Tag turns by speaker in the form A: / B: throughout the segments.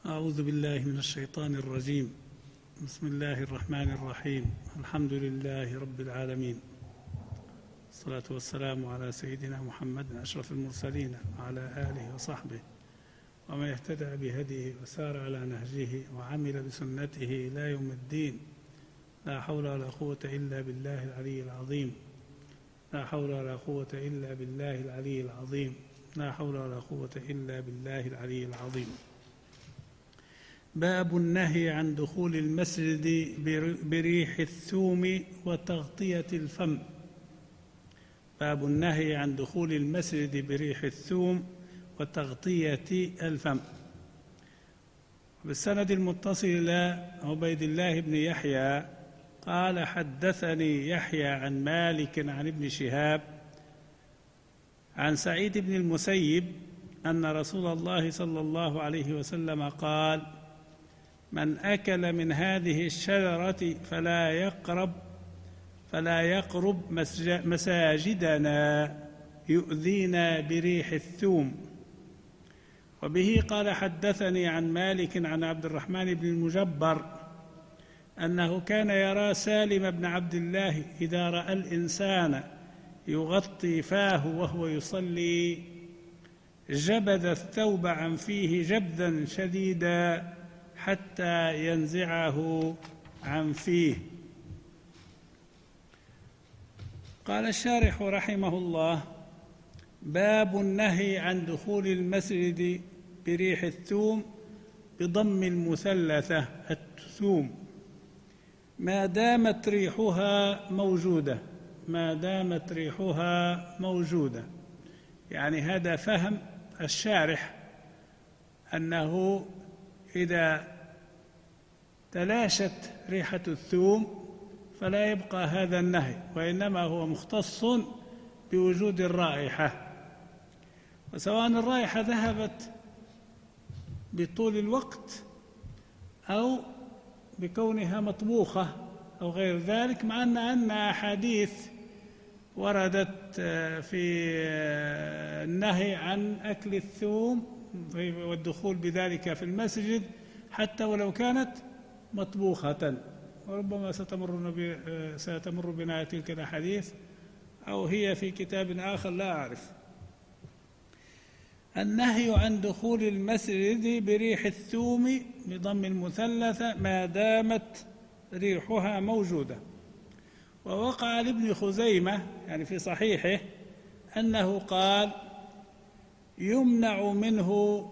A: أعوذ بالله من الشيطان الرجيم. بسم الله الرحمن الرحيم. الحمد لله رب العالمين، الصلاة والسلام على سيدنا محمد أشرف المرسلين وعلى آله وصحبه ومن اهتدى بهديه وسار على نهجه وعمل بسنته إلى يوم الدين. لا حول ولا قوة إلا بالله العلي العظيم. لا حول ولا قوة إلا بالله العلي العظيم. لا حول ولا قوة إلا بالله العلي العظيم. باب النهي عن دخول المسجد بريح الثوم وتغطية الفم. باب النهي عن دخول المسجد بريح الثوم وتغطية الفم. بالسند المتصل إلى عبيد الله بن يحيى قال: حدثني يحيى عن مالك عن ابن شهاب عن سعيد بن المسيب أن رسول الله صلى الله عليه وسلم قال: من أكل من هذه الشجرة فلا يقرب مساجدنا يؤذينا بريح الثوم. وبه قال: حدثني عن مالك عن عبد الرحمن بن المجبر أنه كان يرى سالم بن عبد الله إذا رأى الإنسان يغطي فاه وهو يصلي جبذ الثوب عن فيه جبذا شديدا حتى ينزعه عن فيه. قال الشارح رحمه الله: باب النهي عن دخول المسجد بريح الثوم بضم المثلثة الثوم ما دامت ريحها موجودة. يعني هذا فهم الشارح أنه إذا تلاشت ريحة الثوم فلا يبقى هذا النهي، وإنما هو مختص بوجود الرائحة، وسواء الرائحة ذهبت بطول الوقت أو بكونها مطبوخة أو غير ذلك، مع أن أحاديث وردت في النهي عن أكل الثوم والدخول بذلك في المسجد حتى ولو كانت مطبوخة، وربما ستمر بنا تلك الأحاديث أو هي في كتاب آخر لا أعرف. النهي عن دخول المسجد بريح الثوم بضم المثلثة ما دامت ريحها موجودة. ووقع لابن خزيمة يعني في صحيحه أنه قال: يمنع منه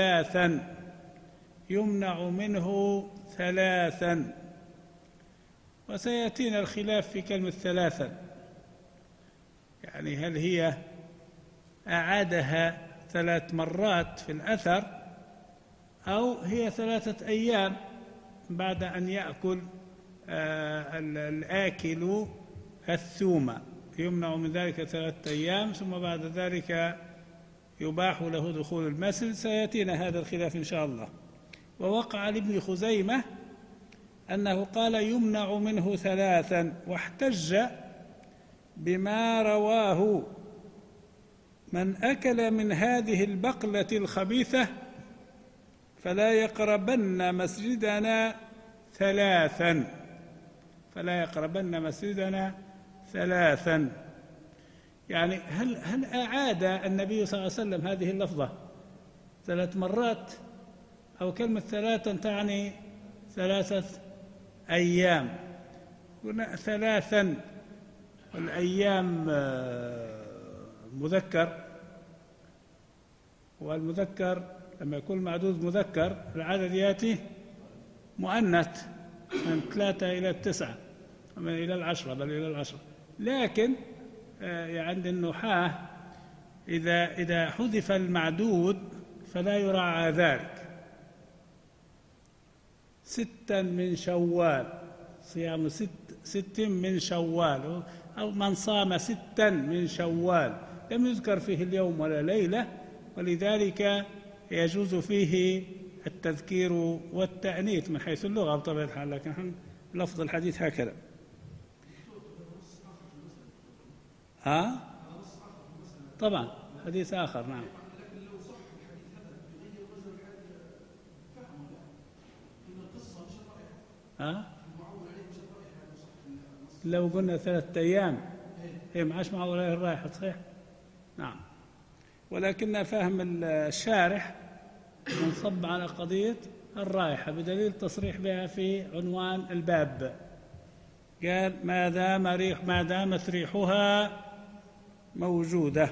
A: ثلاثا. وسيأتينا الخلاف في كلمة ثلاثا، يعني هل هي أعادها 3 مرات في الأثر أو هي 3 أيام بعد أن يأكل الآكل الثوم، يمنع من ذلك 3 أيام ثم بعد ذلك يباح له دخول المسجد. سيأتينا هذا الخلاف إن شاء الله. ووقع لابن خزيمة أنه قال: يمنع منه 3، واحتج بما رواه: من أكل من هذه البقلة الخبيثة فلا يقربن مسجدنا 3. يعني هل أعاد النبي صلى الله عليه وسلم هذه اللفظة 3 مرات، أو كلمة 3 تعني 3 أيام؟ هنا 3 والأيام مذكر، والمذكر لما يكون معدود مذكر العدد يأتي مؤنث من 3 إلى 9 ومن إلى 10 بل إلى 10. لكن عند النحاة إذا حذف المعدود فلا يراعى ذلك. 6 من شوال، صيام 6 من شوال، أو من صام 6 من شوال، لم يذكر فيه اليوم ولا ليلة، ولذلك يجوز فيه التذكير والتأنيث من حيث اللغة بطبيعة الحال، لكن لفظ الحديث هكذا. طبعا حديث آخر. نعم. ها؟ لو قلنا 3 أيام ما عادش معول عليه الرائحة، صحيح؟ نعم. ولكن فهم الشارح منصب على قضية الرائحة بدليل تصريح بها في عنوان الباب. قال ما دامت ريحها موجودة.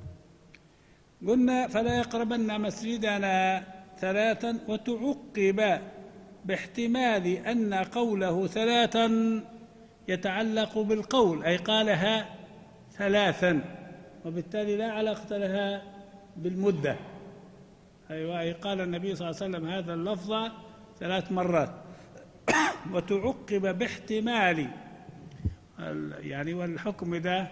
A: قلنا فلا يقربن مسجدنا 3، وتعقب باحتمال أن قوله 3 يتعلق بالقول، أي قالها 3 وبالتالي لا علاقة لها بالمدة. أيوة، أي قال النبي صلى الله عليه وسلم هذا اللفظ 3 مرات. وتعقب باحتمال، يعني والحكم إذا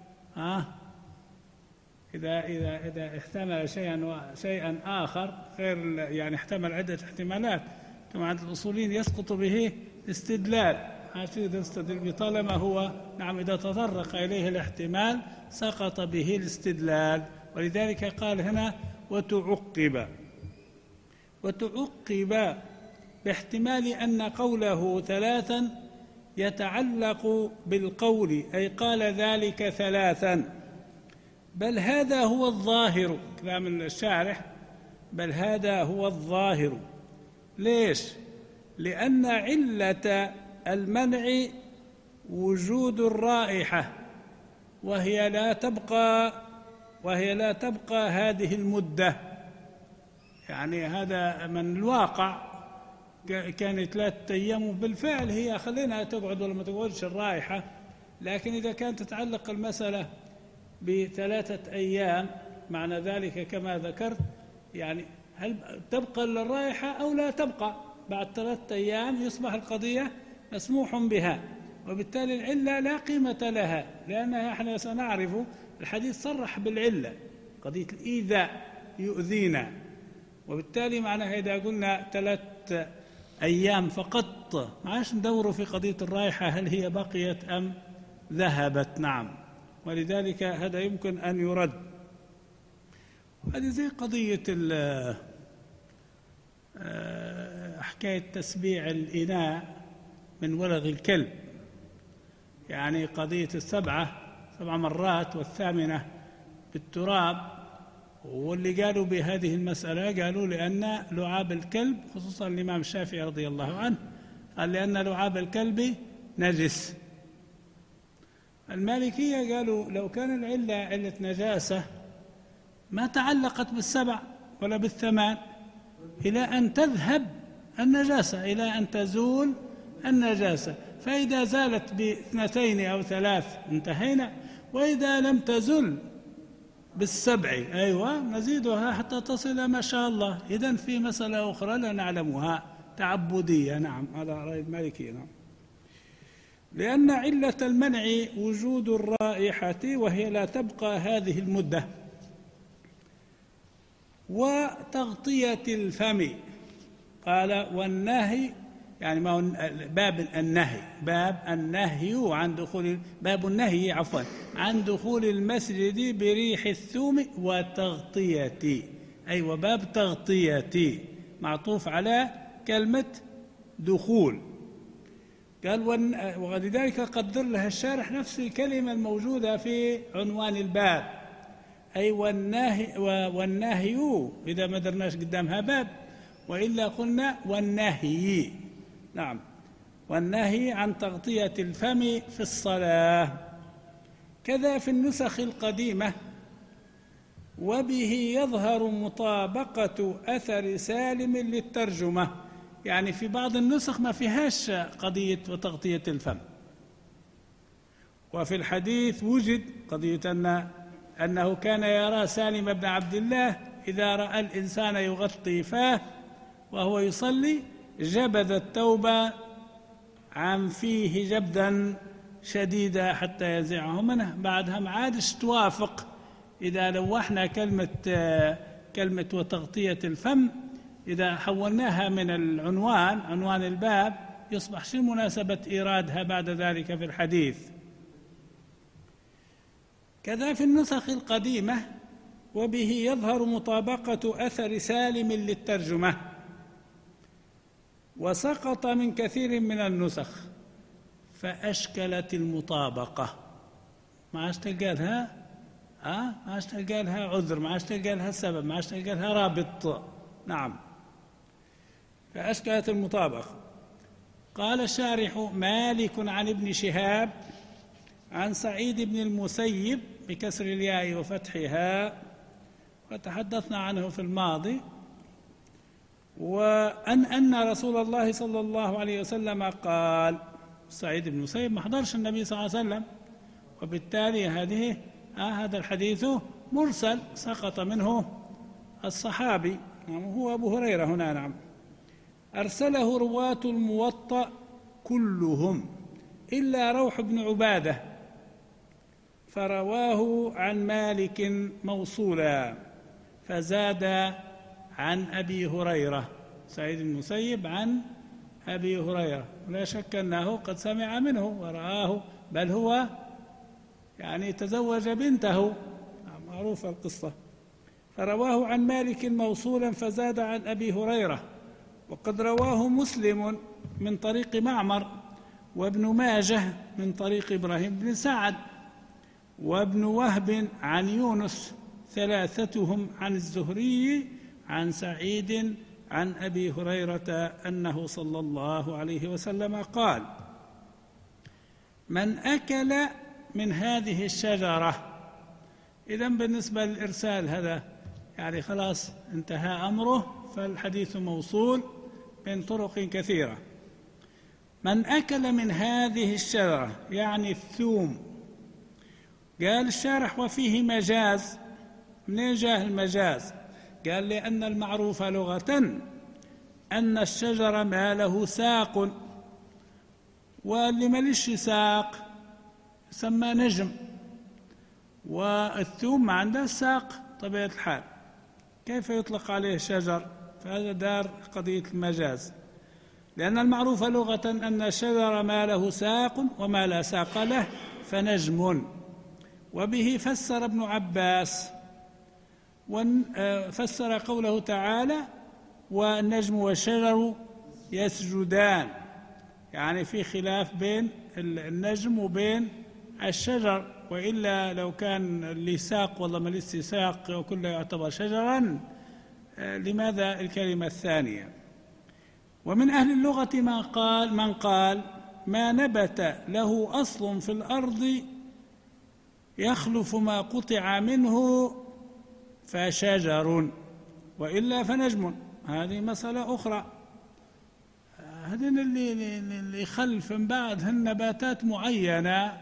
A: إذا احتمل شيئا آخر غير، يعني احتمل عدة احتمالات كما عند الأصوليين يسقط به الاستدلال. يستدل طالما هو إذا تطرق إليه الاحتمال سقط به الاستدلال. ولذلك قال هنا وتعقب باحتمال أن قوله 3 يتعلق بالقول، أي قال ذلك 3، بل هذا هو الظاهر. كلام الشارح بل هذا هو الظاهر. ليش؟ لأن علة المنع وجود الرائحة، وهي لا تبقى هذه المدة. يعني هذا من الواقع كانت 3 أيام بالفعل هي خلينا تقعد ولا ما تقعدش الرائحة، لكن إذا كانت تتعلق المسألة ب3 أيام معنى ذلك كما ذكرت، يعني هل تبقى الرائحة أو لا تبقى؟ بعد 3 أيام يصبح القضية مسموح بها، وبالتالي العلة لا قيمة لها، لأنها احنا سنعرف الحديث صرح بالعلة، قضية الإيذاء يؤذينا، وبالتالي معناها إذا قلنا 3 أيام فقط ما عادش ندور في قضية الرائحة هل هي بقيت أم ذهبت. نعم. ولذلك هذا يمكن أن يرد. هذه زي قضية حكاية تسبيع الإناء من ولغ الكلب، يعني قضية 7 مرات والثامنة بالتراب. واللي قالوا بهذه المسألة قالوا لأن لعاب الكلب، خصوصا الإمام الشافعي رضي الله عنه قال لأن لعاب الكلب نجس. المالكية قالوا لو كان العلة علة نجاسة ما تعلقت بال7 ولا بال8 إلى أن تذهب النجاسة، إلى أن تزول النجاسة، فإذا زالت ب2 أو 3 انتهينا، وإذا لم تزل بال7 أيوة نزيدها حتى تصل ما شاء الله. إذن في مسألة أخرى لا نعلمها تعبدية. نعم، على رأي المالكية. نعم. لأن علة المنع وجود الرائحة وهي لا تبقى هذه المدة، وتغطية الفم. قال والنهي، يعني ما هو باب النهي عن دخول المسجد بريح الثوم وتغطية، أي وباب تغطية معطوف على كلمة دخول. قال ولذلك قدر لها الشارح نفس الكلمة الموجودة في عنوان الباب، أي والنهي إذا ما درناش قدامها باب، وإلا قلنا والنهي. نعم، والنهي عن تغطية الفم في الصلاة. كذا في النسخ القديمة وبه يظهر مطابقة أثر سالم للترجمة. يعني في بعض النسخ ما فيهاش قضية وتغطية الفم، وفي الحديث وجد قضية أنه كان يرى سالم بن عبد الله إذا رأى الإنسان يغطي فاه وهو يصلي جبذ التوبة عن فيه جبدا شديدا حتى ينزعه منه. بعدها ما عادش توافق إذا لوحنا كلمة وتغطية الفم، إذا حولناها من عنوان الباب يصبح شو مناسبة إيرادها بعد ذلك في الحديث. كذا في النسخ القديمة وبه يظهر مطابقة أثر سالم للترجمة. وسقط من كثير من النسخ فأشكلت المطابقة. ما عادش تلقى لها ما عادش تلقى لها عذر، ما عادش تلقى لها سبب، ما عادش تلقى لها رابط. نعم، فأشكلت المطابقة. قال الشارح: مالك عن ابن شهاب عن سعيد بن المسيب بكسر الياء وفتحها، وتحدثنا عنه في الماضي، أن رسول الله صلى الله عليه وسلم قال. سعيد بن المسيب ما حضرش النبي صلى الله عليه وسلم، وبالتالي هذا الحديث مرسل سقط منه الصحابي، هو أبو هريرة هنا. نعم. أرسله رواة الموطأ كلهم إلا روح بن عبادة، فرواه عن مالك موصولا فزاد عن أبي هريرة. سعيد بن المسيب عن أبي هريرة، لا شك أنه قد سمع منه ورآه، بل هو يعني تزوج بنته، معروفة القصة. فرواه عن مالك موصولا فزاد عن أبي هريرة. وقد رواه مسلم من طريق معمر، وابن ماجه من طريق إبراهيم بن سعد، وابن وهب عن يونس، ثلاثتهم عن الزهري عن سعيد عن أبي هريرة أنه صلى الله عليه وسلم قال: من أكل من هذه الشجرة. إذن بالنسبة للإرسال هذا يعني خلاص انتهى أمره، فالحديث موصول من طرق كثيرة. من أكل من هذه الشجرة يعني الثوم. قال الشارح: وفيه مجاز. منين جاء المجاز؟ قال: لأن المعروف لغة أن الشجر ما له ساق، واللي مالش ساق يسمى نجم، والثوم ما عنده ساق طبيعة الحال، كيف يطلق عليه شجر؟ فهذا دار قضية المجاز، لأن المعروف لغة أن الشجر ما له ساق وما لا ساق له فنجم. وبه فسر ابن عباس، وفسر قوله تعالى: والنجم والشجر يسجدان، يعني في خلاف بين النجم وبين الشجر، وإلا لو كان اللي ساق والله ما لسه ساق وكله يعتبر شجرا، لماذا الكلمة الثانية؟ ومن أهل اللغة من قال: ما نبت له أصل في الأرض يخلف ما قطع منه فشجر، وإلا فنجم. هذه مسألة أخرى. هذين اللي يخلف من بعدهن نباتات معينة،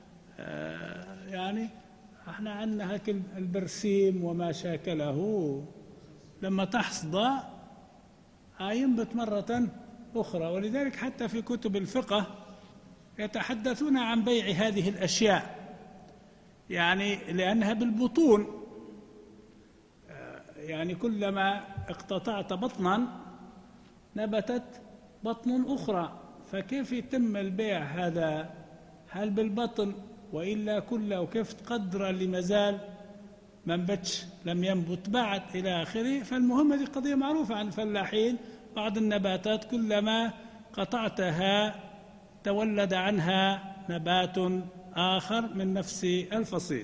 A: يعني احنا عندنا هيك البرسيم وما شاكله لما تحصد ينبت مرة أخرى، ولذلك حتى في كتب الفقه يتحدثون عن بيع هذه الأشياء، يعني لأنها بالبطون، يعني كلما اقتطعت بطنا نبتت بطن أخرى، فكيف يتم البيع هذا؟ هل بالبطن وإلا كله؟ وكيف تقدر اللي مازال ما نبتش لم ينبت بعد إلى آخره؟ فالمهم هذه قضية معروفة عن الفلاحين، بعض النباتات كلما قطعتها تولد عنها نبات آخر من نفس الفصيل.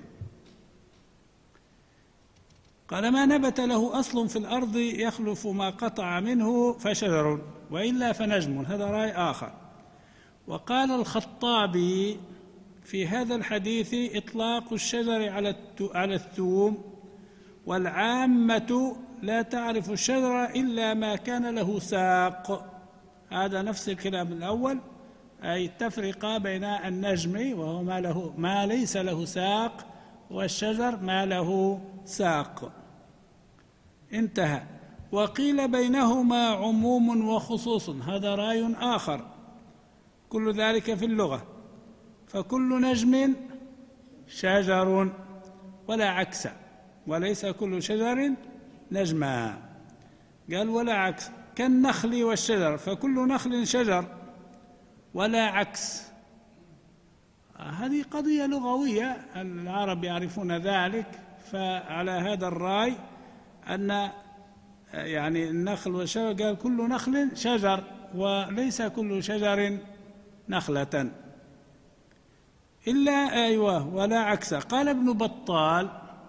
A: قال: ما نبت له أصل في الأرض يخلف ما قطع منه فشجر، وإلا فنجم. هذا رأي آخر. وقال الخطابي في هذا الحديث: إطلاق الشجر على الثوم، والعامة لا تعرف الشجر إلا ما كان له ساق. هذا نفس الكلام الأول، أي التفرقة بين النجم وهو ما ليس له ساق، والشجر ما له ساق. انتهى. وقيل بينهما عموم وخصوص، هذا رأي آخر. كل ذلك في اللغة، فكل نجم شجر ولا عكس، وليس كل شجر نجما. قال: ولا عكس، كالنخل والشجر، فكل نخل شجر ولا عكس. هذه قضية لغوية، العرب يعرفون ذلك. فعلى هذا الرأي أن يعني النخل والشجر، قال كل نخل شجر وليس كل شجر نخلة إلا ولا عكس. قال ابن بطال: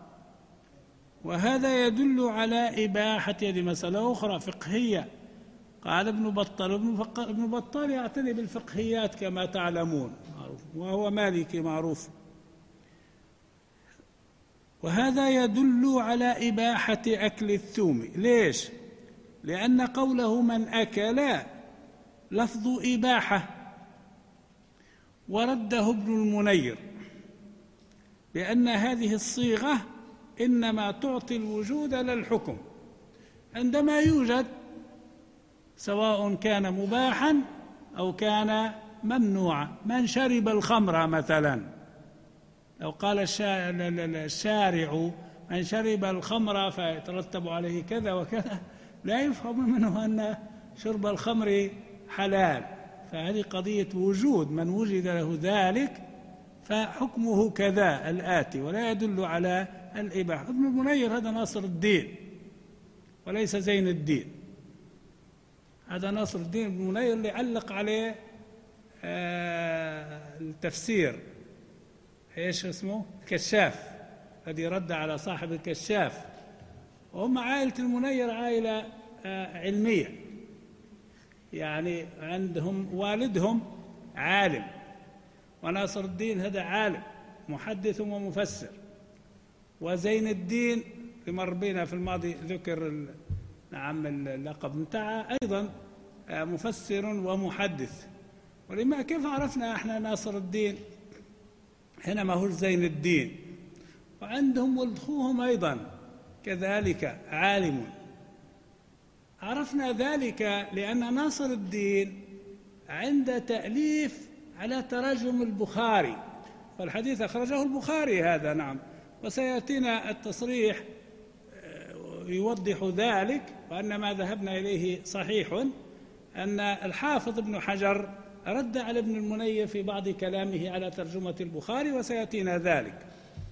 A: وهذا يدل على إباحة، هذه مسألة أخرى فقهية. قال ابن بطال يعتني بالفقهيات كما تعلمون، وهو مالكي معروف. وهذا يدل على إباحة أكل الثوم. ليش؟ لأن قوله من أكل لفظ إباحة، ورده ابن المنير لأن هذه الصيغة إنما تعطي الوجود لا الحكم، عندما يوجد سواء كان مباحا أو كان ممنوعا. من شرب الخمر مثلا، لو قال الشارع من شرب الخمر فيترتب عليه كذا وكذا، لا يفهم منه أن شرب الخمر حلال، فهذه قضية وجود، من وجد له ذلك فحكمه كذا الآتي، ولا يدل على الإباحة. ابن المنير هذا ناصر الدين وليس زين الدين، هذا ناصر الدين ابن المنير اللي علق عليه التفسير، ايش اسمه؟ الكشاف، الذي رد على صاحب الكشاف. وهم عائلة المنير عائلة علمية، يعني عندهم والدهم عالم، وناصر الدين هذا عالم محدث ومفسر، وزين الدين اللي مر بنا في الماضي ذكر نعم اللقب متاعه أيضا مفسر ومحدث. ولما كيف عرفنا احنا ناصر الدين هنا ما هو زين الدين؟ وعندهم ولد أخوهم أيضا كذلك عالم. عرفنا ذلك لأن ناصر الدين عند تأليف على ترجم البخاري، والحديث أخرجه البخاري هذا نعم، وسيأتينا التصريح يوضح ذلك، وأن ما ذهبنا إليه صحيح، أن الحافظ ابن حجر رد على ابن المنير في بعض كلامه على ترجمة البخاري، وسيأتينا ذلك.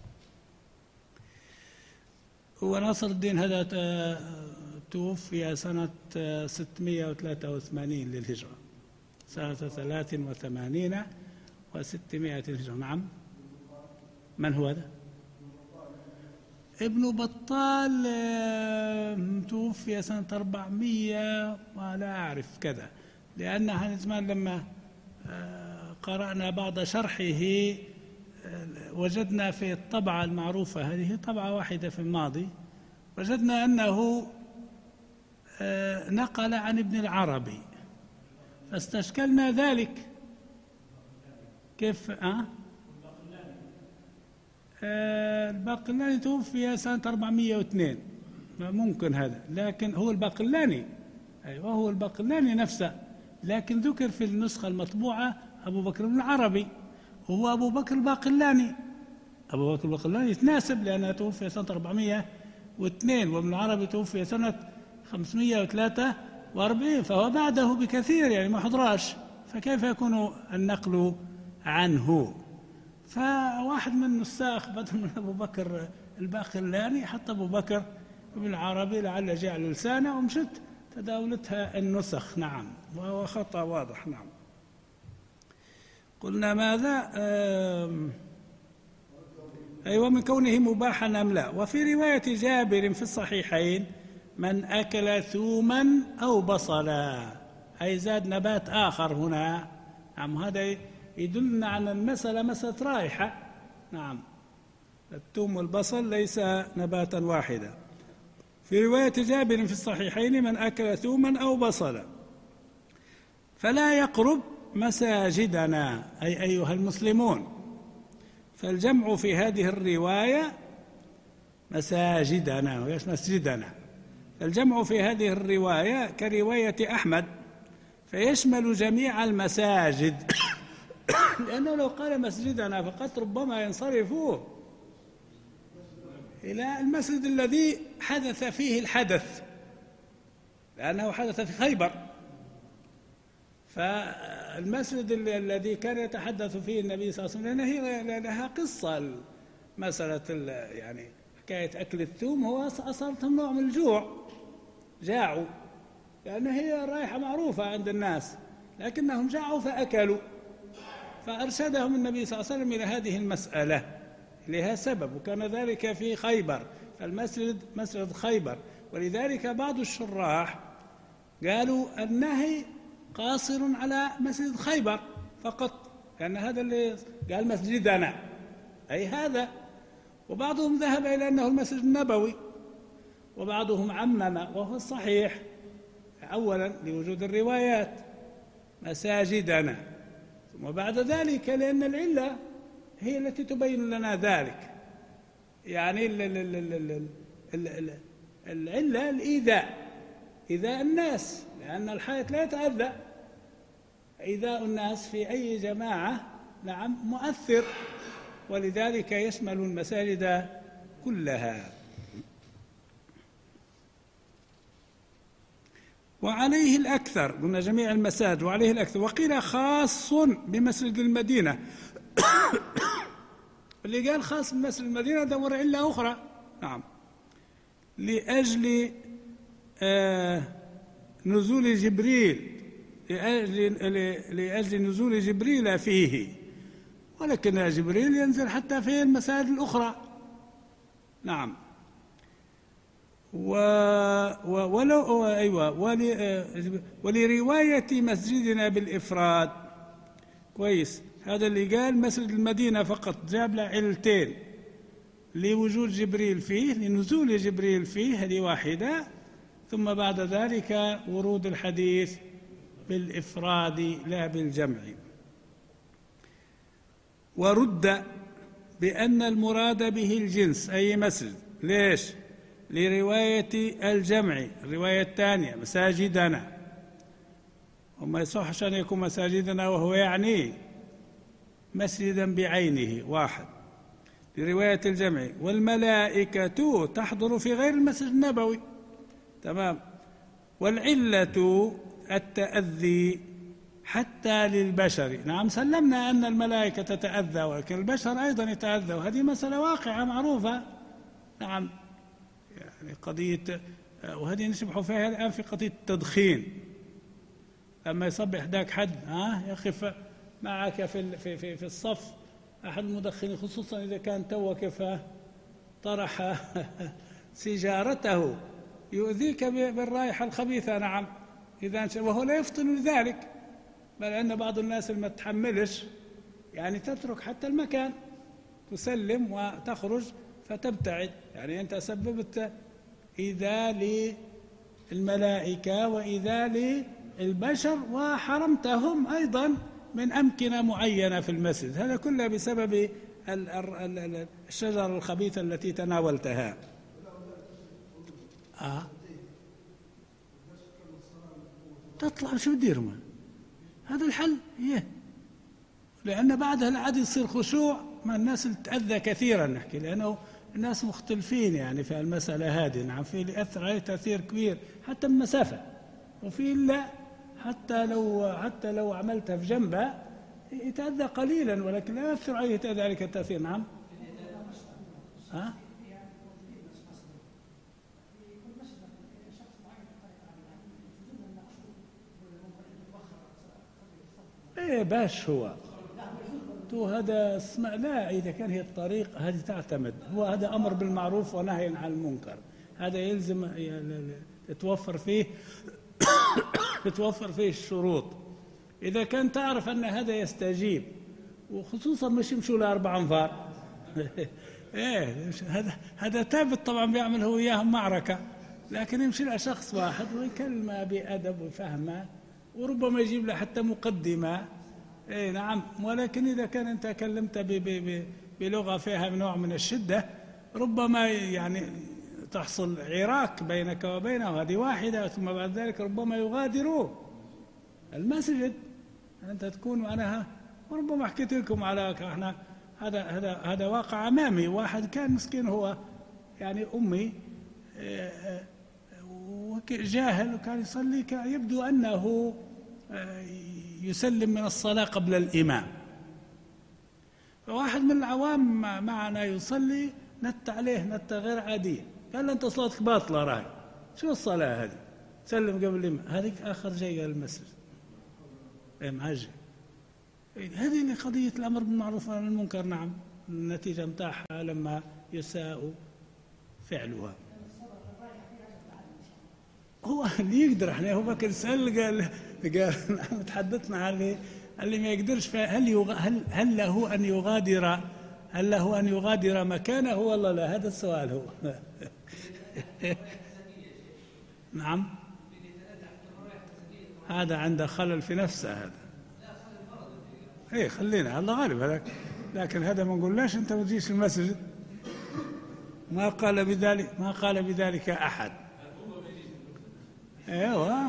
A: هو ناصر الدين هذا توفي سنة 683 للهجرة، سنة 83 و600 للهجرة. نعم. من هو هذا؟ ابن بطال توفي سنة 400 ولا أعرف كذا، لأن هذا زمان لما قرأنا بعض شرحه وجدنا في الطبعة المعروفة، هذه طبعة واحدة في الماضي، وجدنا أنه نقل عن ابن العربي، فاستشكلنا ذلك. كيف الباقلاني توفي سنة 402، ممكن هذا، لكن هو الباقلاني، أيوة هو الباقلاني نفسه، لكن ذكر في النسخة المطبوعة أبو بكر بن العربي، وهو أبو بكر الباقلاني. أبو بكر الباقلاني يتناسب لأنه توفي سنة 402، وابن العربي توفي سنة 543، فهو بعده بكثير، يعني ما حضراش، فكيف يكون النقل عنه؟ فواحد من النساخ بدل من أبو بكر الباقلاني حتى أبو بكر بن العربي، لعل جعل لسانه، ومشت تداولتها النسخ. نعم، وهو خطأ واضح. نعم. قلنا ماذا؟ أيوة، من كونه مباحا أم لا. وفي رواية جابر في الصحيحين: من أكل ثوما أو بصلا، أي زاد نبات آخر هنا. نعم، هذا يدلنا على المسألة مسألة رائحة. نعم، الثوم والبصل ليس نباتا واحدا. في رواية جابر في الصحيحين: من أكل ثوما أو بصلا فلا يقرب مساجدنا، أي أيها المسلمون. فالجمع في هذه الرواية مساجدنا، ويش مسجدنا. الجمع في هذه الرواية كرواية أحمد، فيشمل جميع المساجد لأنه لو قال مسجدنا فقط ربما ينصرفوا إلى المسجد الذي حدث فيه الحدث، لأنه حدث في خيبر. فالمسجد الذي كان يتحدث فيه النبي صلى الله عليه وسلم، هي لها قصة، مسألة يعني حكاية أكل الثوم، هو أصابتهم نوع من الجوع، جاعوا لأن هي رائحة معروفة عند الناس، لكنهم جاعوا فأكلوا، فأرشدهم النبي صلى الله عليه وسلم إلى هذه المسألة، لها سبب، وكان ذلك في خيبر، فالمسجد مسجد خيبر. ولذلك بعض الشراح قالوا النهي قاصر على مسجد خيبر فقط، لأن هذا اللي قال مسجدنا أي هذا. وبعضهم ذهب إلى أنه المسجد النبوي، وبعضهم عمم، وهو الصحيح أولا لوجود الروايات مساجدنا، ثم بعد ذلك لأن العلة هي التي تبين لنا ذلك، يعني العلة الإيذاء، إيذاء الناس، لأن الحائط لا يتأذى، إيذاء الناس في أي جماعة نعم مؤثر، ولذلك يشمل المساجد كلها. وعليه الأكثر، قلنا جميع المساجد وعليه الأكثر، وقيل خاص بمسجد المدينة اللي قال خاص بمسجد المدينة دور علة أخرى، نعم، لأجل نزول جبريل، لأجل نزول جبريل فيه، ولكن جبريل ينزل حتى في المساجد الأخرى، نعم. ولرواية مسجدنا بالإفراد، كويس، هذا اللي قال مسجد المدينة فقط جاب له علتين، لوجود جبريل فيه، لنزول جبريل فيه، هذه واحدة، ثم بعد ذلك ورود الحديث بالإفراد لا بالجمع. ورد بأن المراد به الجنس أي مسجد، ليش؟ لرواية الجمع، الرواية الثانية مساجدنا، وما يصحش أن يكون مساجدنا وهو يعني مسجدا بعينه واحد، لرواية الجمع. والملائكة تحضر في غير المسجد النبوي، تمام. والعلة التأذي حتى للبشر، نعم سلمنا أن الملائكة تتأذى، ولكن البشر أيضا يتأذى، وهذه مسألة واقعة معروفة، نعم. يعني قضية، وهذه نشبح فيها الآن في قضية التدخين، لما يصبح ذاك حد يقف معك في الصف أحد المدخنين، خصوصا إذا كان تو كيف طرح سيجارته يؤذيك بالرائحة الخبيثة، نعم، إذا وهو لا يفطن لذلك، بل أن بعض الناس اللي ما تحملش يعني تترك حتى المكان، تسلم وتخرج فتبتعد، يعني أنت سببت إيذاء للملائكة وإيذاء للبشر، وحرمتهم أيضا من أمكنة معينة في المسجد، هذا كله بسبب الشجرة الخبيثة التي تناولتها. تطلع شو بدير هذا الحل، لأن بعدها العاد يصير خشوع، ما الناس تتأذى كثيرا، نحكي لأنه الناس مختلفين يعني في المسألة هذه، نعم، في اللي أثر عليه تأثير كبير حتى من مسافة، وفي لا حتى لو عملتها في جنبه يتأذى قليلا، ولكن لا يأثر عليه ذلك التأثير، نعم. ايه باش هو هذا اسمع، لا، إذا كان هي الطريق هذه تعتمد، هو هذا أمر بالمعروف ونهي عن المنكر، هذا يلزم يتوفر فيه الشروط. إذا كان تعرف أن هذا يستجيب، وخصوصا مش يمشوا له 4 أنفار إيه هذا ثابت طبعا بيعمل هو وياهم معركة، لكن يمشي له شخص واحد ويكلمه بأدب ويفهمه، وربما يجيب له حتى مقدمة، اي نعم. ولكن إذا كان أنت كلمت بلغة فيها نوع من الشدة، ربما يعني تحصل عراك بينك وبينه، هذه واحدة، ثم بعد ذلك ربما يغادروا المسجد، أنت تكون وأنا وربما حكيت لكم على احنا هذا واقع أمامي، واحد كان مسكين هو يعني أمي جاهل، وكان يصلي، كان يبدو أنه يسلم من الصلاة قبل الإمام، فواحد من العوام معنا يصلي نت عليه نت غير عادية، قال له أنت صلاتك باطلة راهي، شو الصلاة هذه؟ سلم قبل الإمام، هذيك آخر جاي المسجد معجل. هذه اللي قضية الأمر بالمعروف والنهي عن المنكر. نعم، النتيجة متاعها لما يساء فعلها. هو اللي يقدر، احنا هو بكر سأل قال نحن تحدثنا عن اللي ما يقدرش، هل له أن يغادر مكانه ولا لا؟ هذا السؤال هو. نعم، هذا عنده خلل في نفسه هذا. ايه خلينا الله غالب هذاك، لكن هذا ما نقولناش انت ما تجيش المسجد، ما قال بذلك احد. ايوه،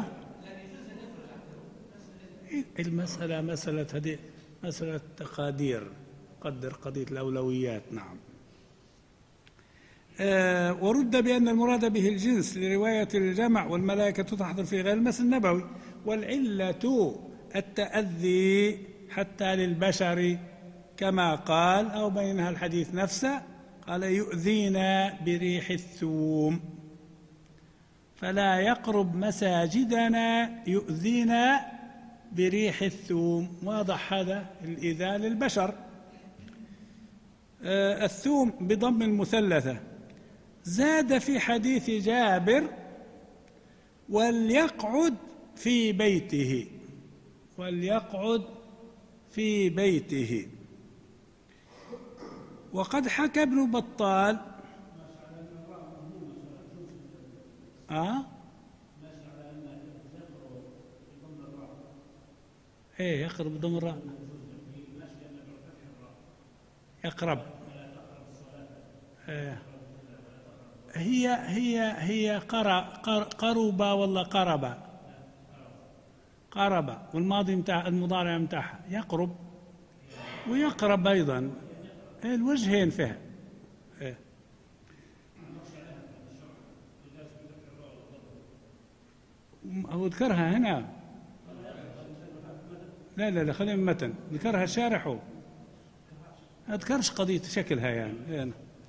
A: المسألة هذه مسألة تقادير، قدر قضية الأولويات. نعم. ورد بأن المراد به الجنس لرواية الجمع والملائكة تحضر في غير المسجد النبوي، والعلة التأذي حتى للبشر كما قال، أو بينها الحديث نفسه، قال يؤذينا بريح الثوم فلا يقرب مساجدنا يؤذينا بريح الثوم. واضح هذا الإيذاء للبشر. الثوم بضم المثلثة. زاد في حديث جابر وليقعد في بيته، وقد حكى ابن بطال يقرب ضم الراء، يقرب. هي قرب ولا قرب، والماضي متاع المضارع متاعها يقرب ويقرب أيضا، الوجهين فيها. هو ذكرها هنا، لا خلينا متن، ذكرها شارحه، ما ذكرش قضية شكلها يعني.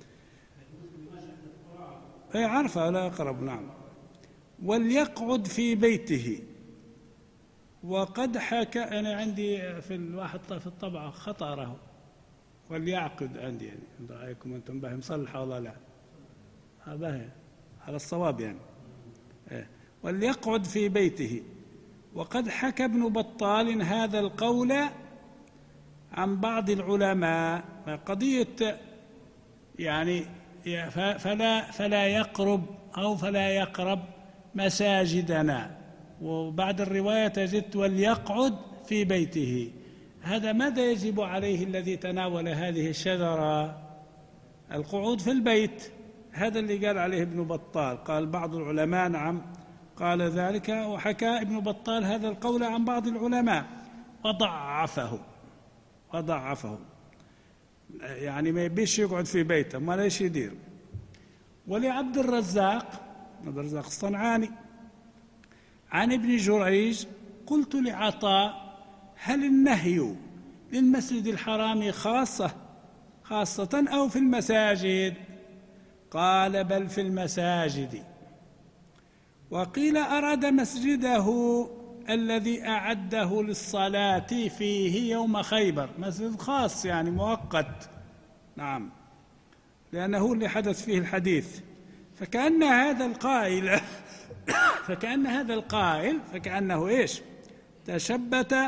A: عارفة لا أقرب. نعم. وليقعد في بيته. وقد حكى، أنا عندي في الواحد في الطبعة خطأ له، وليعقد عندي يعني، رأيكم أنتم باهي مصلحة ولا لا؟ باهي على الصواب يعني. وليقعد في بيته. وقد حكى ابن بطال هذا القول عن بعض العلماء، قضية يعني فلا يقرب مساجدنا، وبعد الرواية تجد وليقعد في بيته. هذا ماذا يجب عليه الذي تناول هذه الشجرة؟ القعود في البيت. هذا اللي قال عليه ابن بطال. قال بعض العلماء نعم قال ذلك، وحكى ابن بطال هذا القول عن بعض العلماء وضعفه، يعني ما يبيش يقعد في بيته، ما ليش يدير. ولعبد الرزاق الصنعاني عن ابن جريج قلت لعطاء هل النهي للمسجد الحرام خاصة أو في المساجد؟ قال بل في المساجد. وقيل أراد مسجده الذي أعده للصلاة فيه يوم خيبر، مسجد خاص يعني مؤقت. نعم، لأنه اللي حدث فيه الحديث. فكأن هذا القائل فكأنه إيش؟ تشبت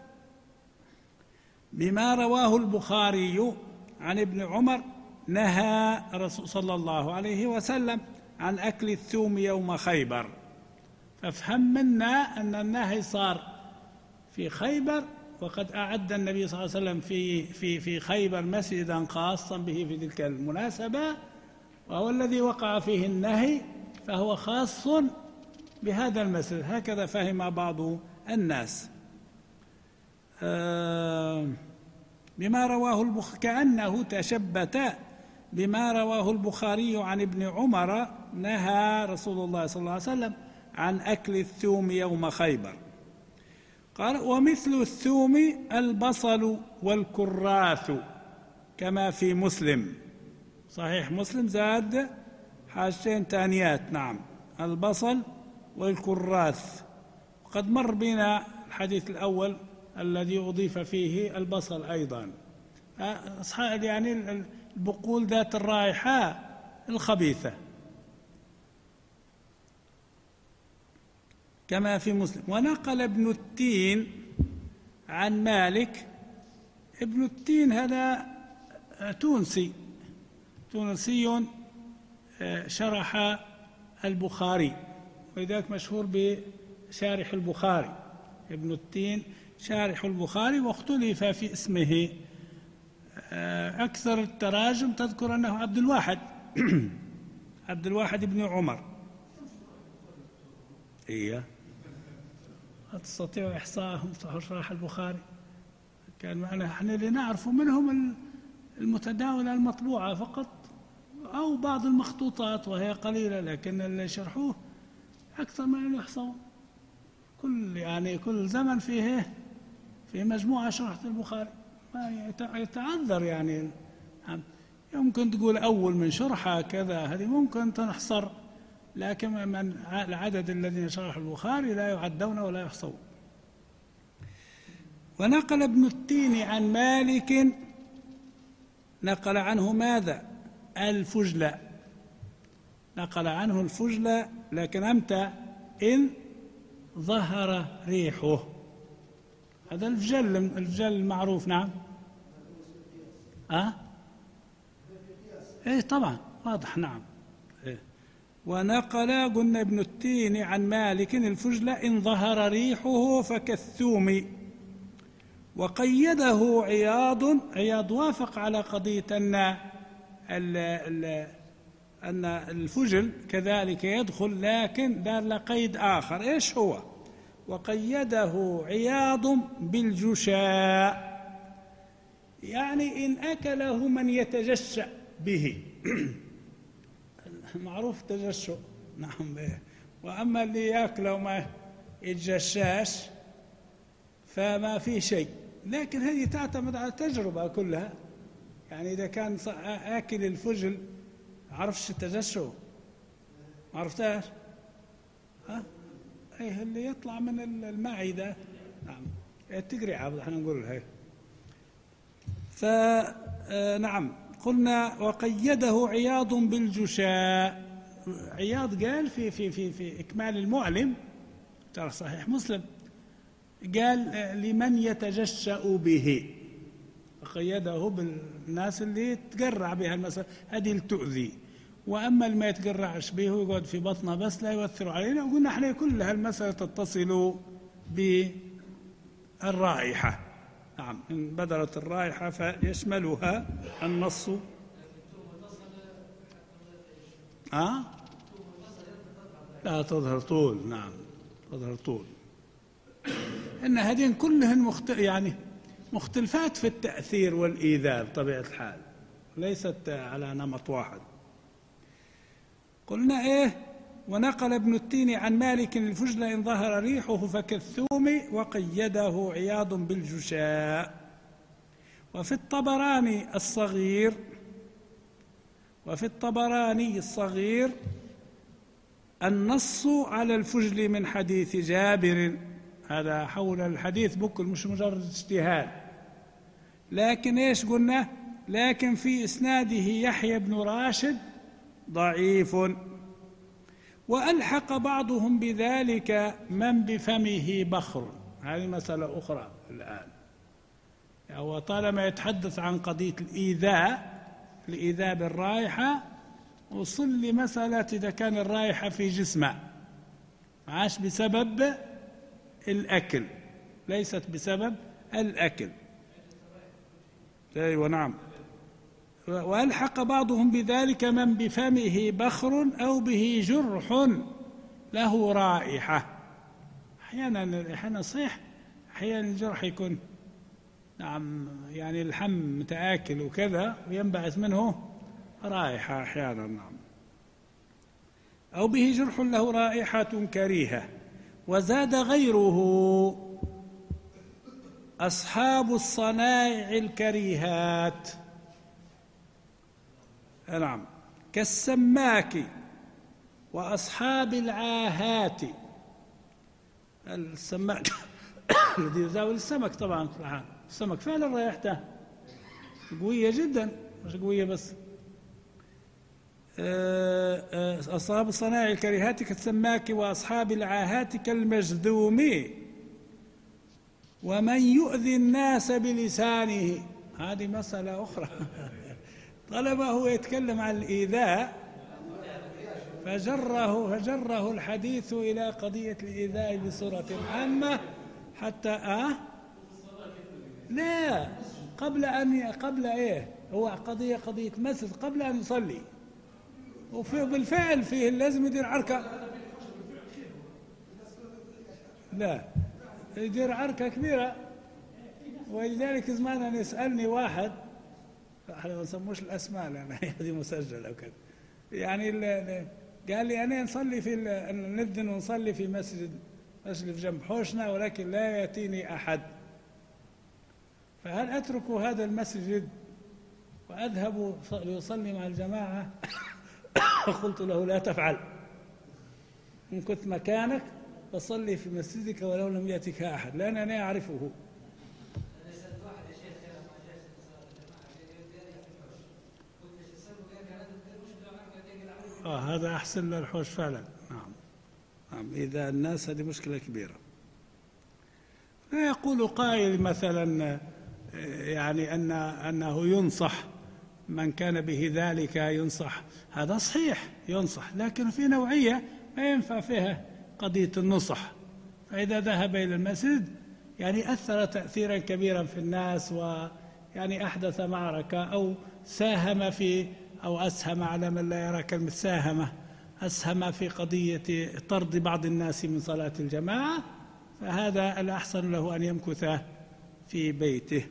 A: بما رواه البخاري عن ابن عمر نهى رسول صلى الله عليه وسلم عن أكل الثوم يوم خيبر. فافهم منا أن النهي صار في خيبر، وقد أعد النبي صلى الله عليه وسلم في خيبر مسجدا خاصا به في تلك المناسبة، وهو الذي وقع فيه النهي، فهو خاص بهذا المسجد. هكذا فهم بعض الناس. بما رواه البخاري، كأنه تشبت بما رواه البخاري عن ابن عمر نهى رسول الله صلى الله عليه وسلم عن أكل الثوم يوم خيبر. قال ومثل الثوم البصل والكراث كما في مسلم. صحيح مسلم زاد حاجتين تانيات. نعم، البصل والكراث. وقد مر بنا الحديث الأول الذي أضيف فيه البصل أيضا، يعني البقول ذات الرائحة الخبيثة كما في مسلم. ونقل ابن التين عن مالك. ابن التين هذا تونسي شرح البخاري، ولذلك مشهور بشارح البخاري. ابن التين شارح البخاري، واختلف في اسمه. أكثر التراجم تذكر أنه عبد الواحد عبد الواحد بن عمر. لا تستطيع إحصاءهم شرح البخاري. كان معنا احنا اللي نعرف منهم المتداولة المطبوعة فقط، أو بعض المخطوطات وهي قليلة، لكن اللي شرحوه أكثر من أن يحصوا. كل زمن فيه مجموعة شرحت البخاري، ما يتعذر يعني. يمكن تقول أول من شرحها كذا، هذه ممكن تنحصر، لكن من العدد الذين شرحوا البخاري لا يعدون ولا يحصون. ونقل ابن التين عن مالك، نقل عنه ماذا؟ الفجل. نقل عنه الفجل، لكن أمتى؟ إن ظهر ريحه. هذا الفجل المعروف. نعم. إيه طبعا واضح. نعم. ونقل قلنا ابن التين عن مالك الفجل إن ظهر ريحه فكالثوم. وقيده عياض وافق على قضية أن الفجل كذلك يدخل، لكن دار له قيد آخر. إيش هو؟ وقيده عياض بالجشاء، يعني إن أكله من يتجشأ به معروف تجشؤ. نعم. وأما اللي يأكله وما يتجشاش فما في شيء، لكن هذه تعتمد على التجربة كلها. يعني إذا كان آكل الفجل عرفش التجشؤ، ما عرفتاش؟ أيه اللي يطلع من المعدة. نعم. التقريعة احنا نقول هاي. فنعم قلنا وقيده عياض بالجشاء. عياض قال في إكمال المعلم، ترى صحيح مسلم، قال لمن يتجشأ به، فقيده بالناس اللي تقرع بها المسألة هذه التؤذي. وأما اللي ما يتقرعش به ويقعد في بطنه بس لا يؤثر علينا، وقلنا احنا كل هالمسألة تتصل بالرائحة. نعم. إن بدرت الرائحة فيشملها النص. لا تظهر طول. نعم تظهر طول. إن هذين كلهن مختلفات في التأثير والإيذاء بطبيعة الحال، ليست على نمط واحد. قلنا ونقل ابن التين عن مالك الفجل إن ظهر ريحه فكالثوم، وقيده عياض بالجشاء. وفي الطبراني الصغير النص على الفجل من حديث جابر. هذا حول الحديث بكل، مش مجرد اجتهاد. لكن ايش قلنا؟ لكن في إسناده يحيى بن راشد ضعيف. وألحق بعضهم بذلك من بفمه بخر. هذه مسألة أخرى الآن. وطالما يتحدث عن قضية الإيذاء بالرائحة، وصل لمسألة إذا كان الرائحة في جسمه عاش بسبب الأكل، ليست بسبب الأكل. أيوة نعم. وألحق بعضهم بذلك من بفمه بخر أو به جرح له رائحة. أحيانا صحيح، أحيانا الجرح يكون نعم يعني اللحم متآكل وكذا وينبعث منه رائحة أحيانا. نعم. أو به جرح له رائحة كريهة. وزاد غيره أصحاب الصنائع الكريهات، نعم، كالسماك وأصحاب العاهات السماك الذي يزاول السمك طبعا في الحال. السمك فعلا رائحته قوية جدا، مش قوية بس. أصحاب الصنائع الكريهات كالسماك وأصحاب العاهات كالمجذوم ومن يؤذي الناس بلسانه. هذه مسألة أخرى. طالما هو يتكلم عن الإيذاء فجره الحديث إلى قضية الإيذاء بصورة عامة حتى لا قبل إيه هو قضية مسجد قبل أن يصلي، وبالفعل فيه لازم يدير عركة. لا يدير عركة كبيرة. ولذلك زمان يسألني واحد، احنا ما نسموش الأسماء لأن هذه مسجلة وكذا، يعني قال لي أنا نصلي نذن ونصلي في مسجد في جنب حوشنا ولكن لا يأتيني أحد، فهل أترك هذا المسجد وأذهب لأصلي مع الجماعة؟ قلت له لا تفعل، إن كنت مكانك فصلي في مسجدك ولو لم يأتك أحد، لأن أنا أعرفه. هذا أحسن للحوش فعلا. نعم إذا الناس هذه مشكلة كبيرة. لا يقول قائل مثلا يعني أنه ينصح من كان به ذلك ينصح، هذا صحيح ينصح، لكن في نوعية ما ينفع فيها قضية النصح. فإذا ذهب إلى المسجد يعني أثر تأثيرا كبيرا في الناس، ويعني أحدث معركة أو ساهم في أو أسهم على من لا يرى كلمة ساهمة، أسهم في قضية طرد بعض الناس من صلاة الجماعة، فهذا الأحسن له أن يمكث في بيته.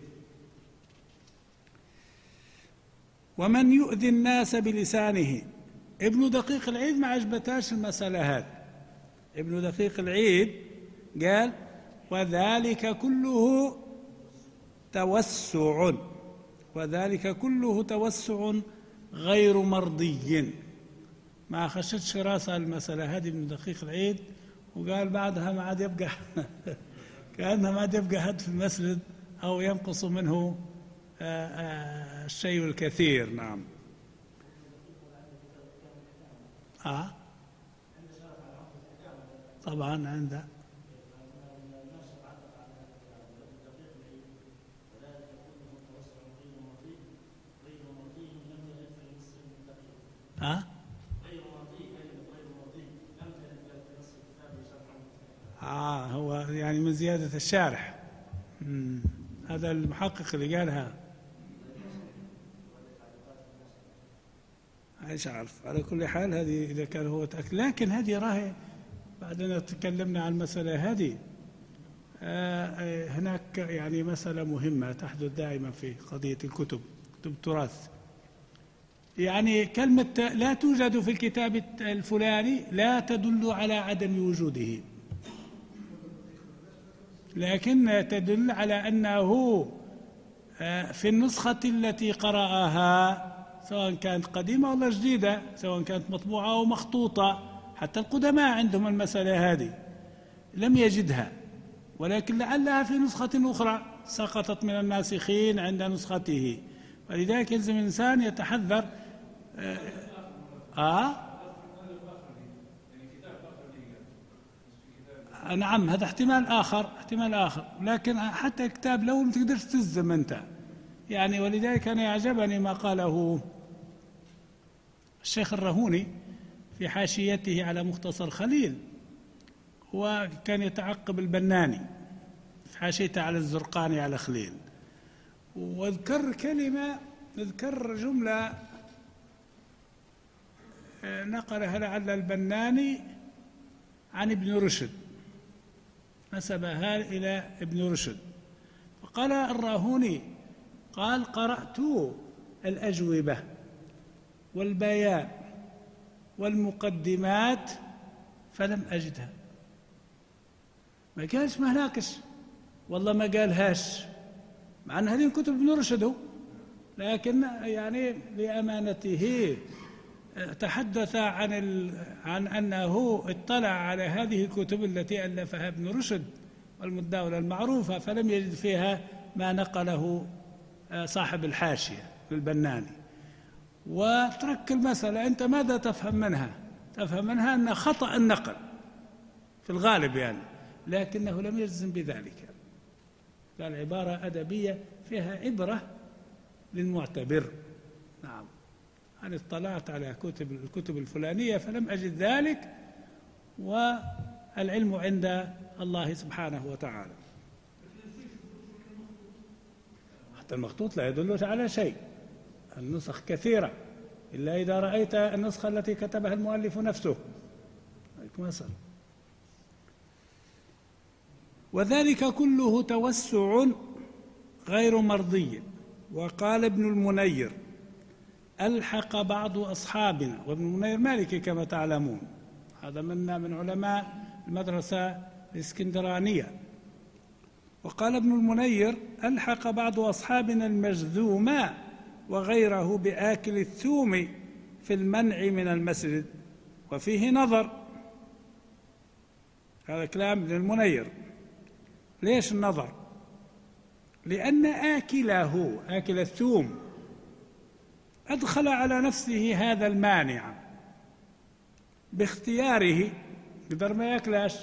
A: ومن يؤذي الناس بلسانه. ابن دقيق العيد ما عجبتاش المسألة هذه. ابن دقيق العيد قال وذلك كله توسع، وذلك كله توسع غير مرضي. ما خشتش راسها المسألة هذه ابن دقيق العيد، وقال بعدها ما عاد يبقى كأنه ما عاد يبقى حد في المسجد أو ينقص منه الشيء الكثير. نعم. طبعا عنده. هو يعني من زيادة الشارح. هذا المحقق اللي قالها. ايش اعرف، على كل حال هذه اذا كان هو تأكد، لكن هذه راهي بعدنا تكلمنا عن المسألة هذه. هناك يعني مسألة مهمة تحدث دائما في قضية الكتب التراث. يعني كلمة لا توجد في الكتاب الفلاني لا تدل على عدم وجوده، لكن تدل على أنه في النسخة التي قرأها سواء كانت قديمة ولا جديدة، سواء كانت مطبوعة أو مخطوطة، حتى القدماء عندهم المسألة هذه لم يجدها، ولكن لعلها في نسخة أخرى سقطت من الناسخين عند نسخته، ولذلك يلزم الإنسان يتحذر. نعم هذا احتمال آخر، لكن حتى الكتاب لو ما تقدرش تلزم أنت يعني. ولذلك أنا يعجبني ما قاله الشيخ الرهوني في حاشيته على مختصر خليل، وكان يتعقب البناني في حاشيته على الزرقاني على خليل، واذكر جملة نقلها لعل البناني عن ابن رشد، نسبها إلى ابن رشد، فقال الراهوني قال قرأت الأجوبة والبيان والمقدمات فلم أجدها. ما قالش ما هناكش، والله ما قالهاش، مع أن هذه كتب ابن رشد، لكن يعني لأمانته تحدث عن أنه اطلع على هذه الكتب التي ألفها ابن رشد والمداولة المعروفة، فلم يجد فيها ما نقله صاحب الحاشية البناني، وترك المسألة. أنت ماذا تفهم منها؟ تفهم منها أن خطأ النقل في الغالب يعني، لكنه لم يجزم بذلك، قال عبارة أدبية فيها عبرة للمعتبر. نعم، أنا اطلعت على الكتب الفلانية فلم أجد ذلك، والعلم عند الله سبحانه وتعالى. حتى المخطوط لا يدل على شيء، النسخ كثيرة، إلا إذا رأيت النسخة التي كتبها المؤلف نفسه. عليكم السلام. وذلك كله توسع غير مرضي. وقال ابن المنير: ألحق بعض أصحابنا، وابن المنير مالكي كما تعلمون، هذا من علماء المدرسة الإسكندرانية. وقال ابن المنير: ألحق بعض أصحابنا المجذوم وغيره بآكل الثوم في المنع من المسجد، وفيه نظر. هذا كلام ابن المنير. ليش النظر؟ لأن آكل الثوم أدخل على نفسه هذا المانع باختياره، قدر ما يأكلاش.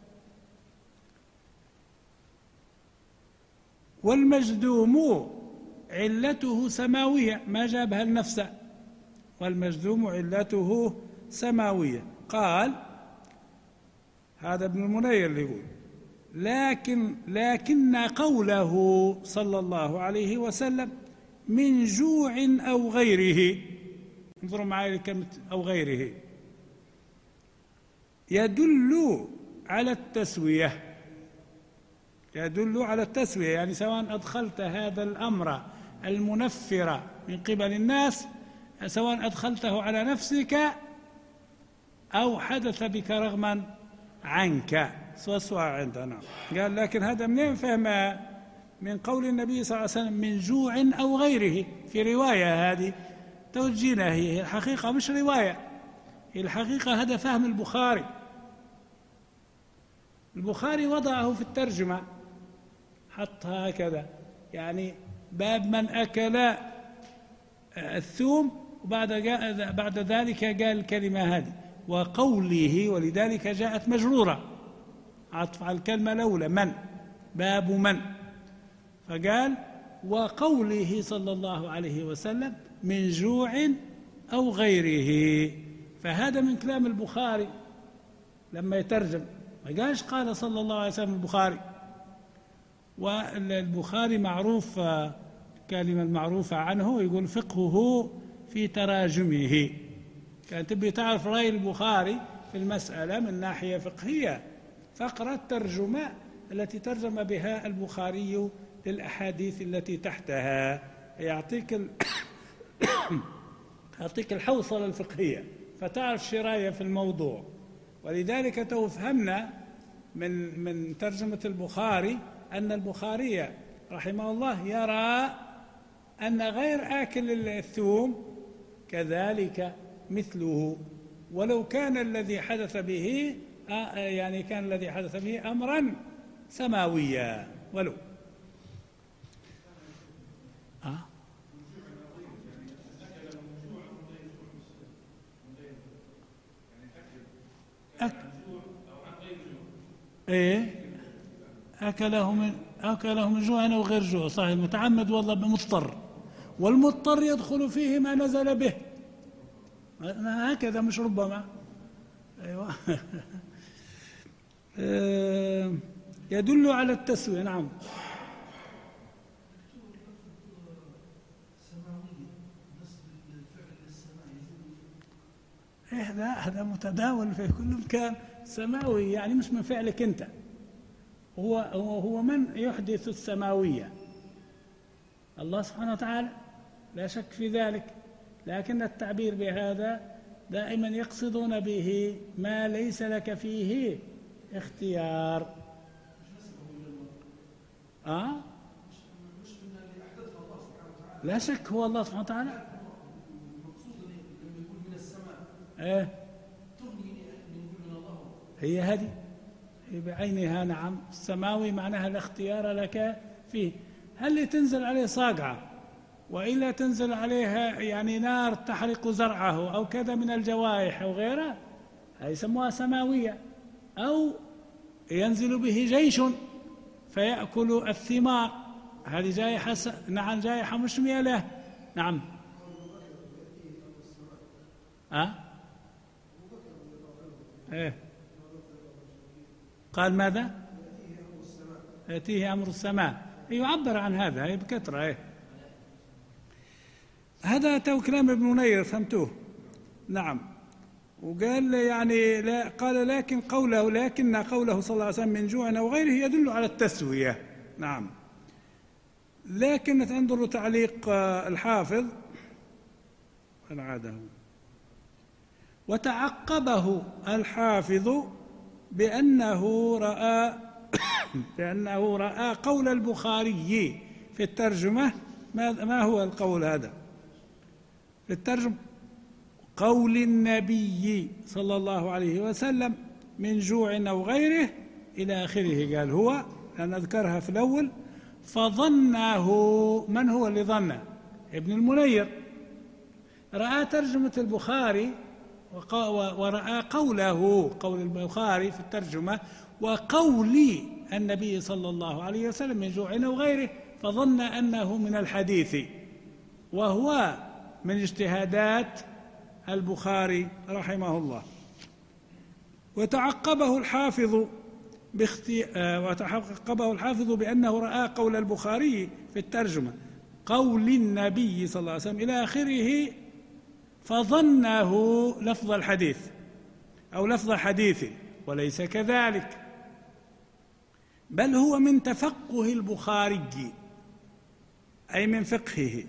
A: والمجذوم علته سماوية، ما جابها النفس، والمجذوم علته سماوية. قال هذا ابن المنير اللي يقول: لكن قوله صلى الله عليه وسلم من جوع أو غيره، انظروا معي لكلمة أو غيره، يدل على التسوية. يدل على التسوية، يعني سواء أدخلت هذا الأمر المنفر من قبل الناس، سواء أدخلته على نفسك أو حدث بك رغما عنك، سواء عندنا. قال لكن هذا منين فهمها؟ من قول النبي صلى الله عليه وسلم من جوع أو غيره. في رواية هذه توجينا، هي الحقيقة مش رواية، هي الحقيقة هذا فهم البخاري. البخاري وضعه في الترجمة، حط هكذا يعني باب من أكل الثوم، بعد ذلك قال الكلمة هذه وقوله، ولذلك جاءت مجرورة عطف على الكلمة الأولى من، باب من، فقال وقوله صلى الله عليه وسلم من جوع أو غيره. فهذا من كلام البخاري لما يترجم، ما قالش قال صلى الله عليه وسلم البخاري. والبخاري معروف، كلمة المعروفة عنه يقول فقهه في تراجمه. كان تبي تعرف رأي البخاري في المسألة من ناحية فقهية، فاقرأ الترجمة التي ترجم بها البخاري للأحاديث التي تحتها، يعطيك يعطيك الحوصلة الفقهية، فتعرف شراية في الموضوع. ولذلك تفهمنا من ترجمة البخاري أن البخاري رحمه الله يرى أن غير آكل الثوم كذلك مثله، ولو كان الذي حدث به يعني كان الذي حدث به أمرا سماويا ولو أكله من جوع أو غير جوع، صحيح. المتعمد والله مضطر، والمضطر يدخل فيه ما نزل به، هكذا مش ربما. أيوة. يدل على التسوية. نعم. هذا متداول في كل مكان، سماوي يعني مش من فعلك أنت، هو من يحدث السماوية؟ الله سبحانه وتعالى، لا شك في ذلك. لكن التعبير بهذا دائما يقصدون به ما ليس لك فيه اختيار. لا شك هو الله سبحانه وتعالى.
B: المقصود لما يقول من السماء
A: إيه؟ هي هذه بعينها. نعم، السماوي معناها لا اختيار لك فيه. هل تنزل عليه صاقعة وإلا تنزل عليها يعني نار تحرق زرعه أو كذا من الجوائح أو غيرها، هذه يسموها سماوية. أو ينزل به جيش فيأكل الثمار، هذه جائحة نعم جائحة مشمية له. نعم. إيه؟ قال ماذا؟ يأتيه أمر السماء، يعبر عن هذا هي بكثرة. إيه؟ هذا تو كلام ابن منير، فهمتوه؟ نعم. وقال يعني لا، قال لكن قوله صلى الله عليه وسلم من جوع أو غيره يدل على التسوية. نعم. لكن انظروا تعليق الحافظ العاده. وتعقبه الحافظ بأنه رأى قول البخاري في الترجمة. ما هو القول هذا في الترجمة؟ قول النبي صلى الله عليه وسلم من جوع أو غيره إلى آخره. قال هو، أنا أذكرها في الأول، فظنه. من هو اللي ظنه؟ ابن المنير. رأى ترجمة البخاري ورأى قول البخاري في الترجمة وقول النبي صلى الله عليه وسلم من جوع أو غيره، فظن أنه من الحديث، وهو من اجتهادات البخاري رحمه الله. وتعقبه الحافظ بأنه رأى قول البخاري في الترجمة قول النبي صلى الله عليه وسلم إلى آخره، فظنه لفظ الحديث أو لفظ حديث، وليس كذلك، بل هو من تفقه البخاري أي من فقهه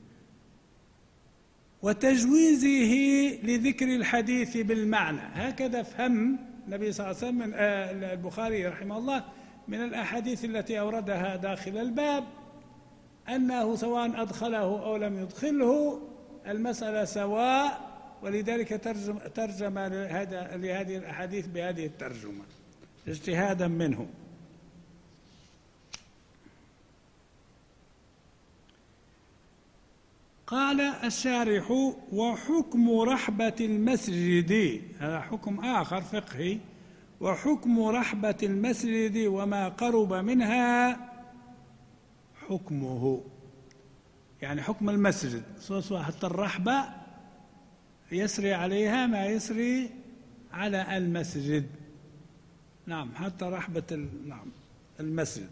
A: وتجويزه لذكر الحديث بالمعنى. هكذا فهم النبي صلى الله عليه وسلم من البخاري رحمه الله من الأحاديث التي أوردها داخل الباب، أنه سواء أدخله أو لم يدخله المسألة سواء، ولذلك ترجم لهذه الأحاديث بهذه الترجمة اجتهادا منه. قال الشارح: وحكم رحبة المسجد، هذا حكم آخر فقهي، وحكم رحبة المسجد وما قرب منها حكمه، يعني حكم المسجد، حتى الرحبة يسري عليها ما يسري على المسجد. نعم، حتى رحبة المسجد.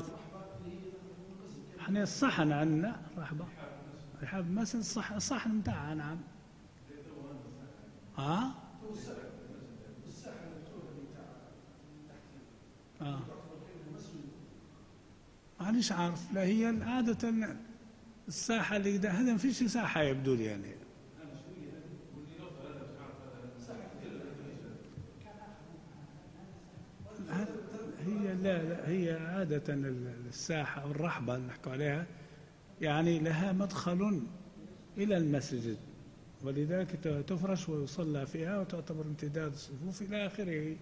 A: احنا الصحن عندنا رحبة، رحاب المسجد الصحن بتاعها. نعم. مانيش عارف، لا هي عادة الساحة اللي ده، هذا ما فيش ساحة يبدو لي يعني. هي لا هي عادة الساحة أو الرحبة اللي نحكوا عليها يعني لها مدخل إلى المسجد، ولذلك تفرش ويصلى فيها وتعتبر امتداد الصفوف إلى آخره.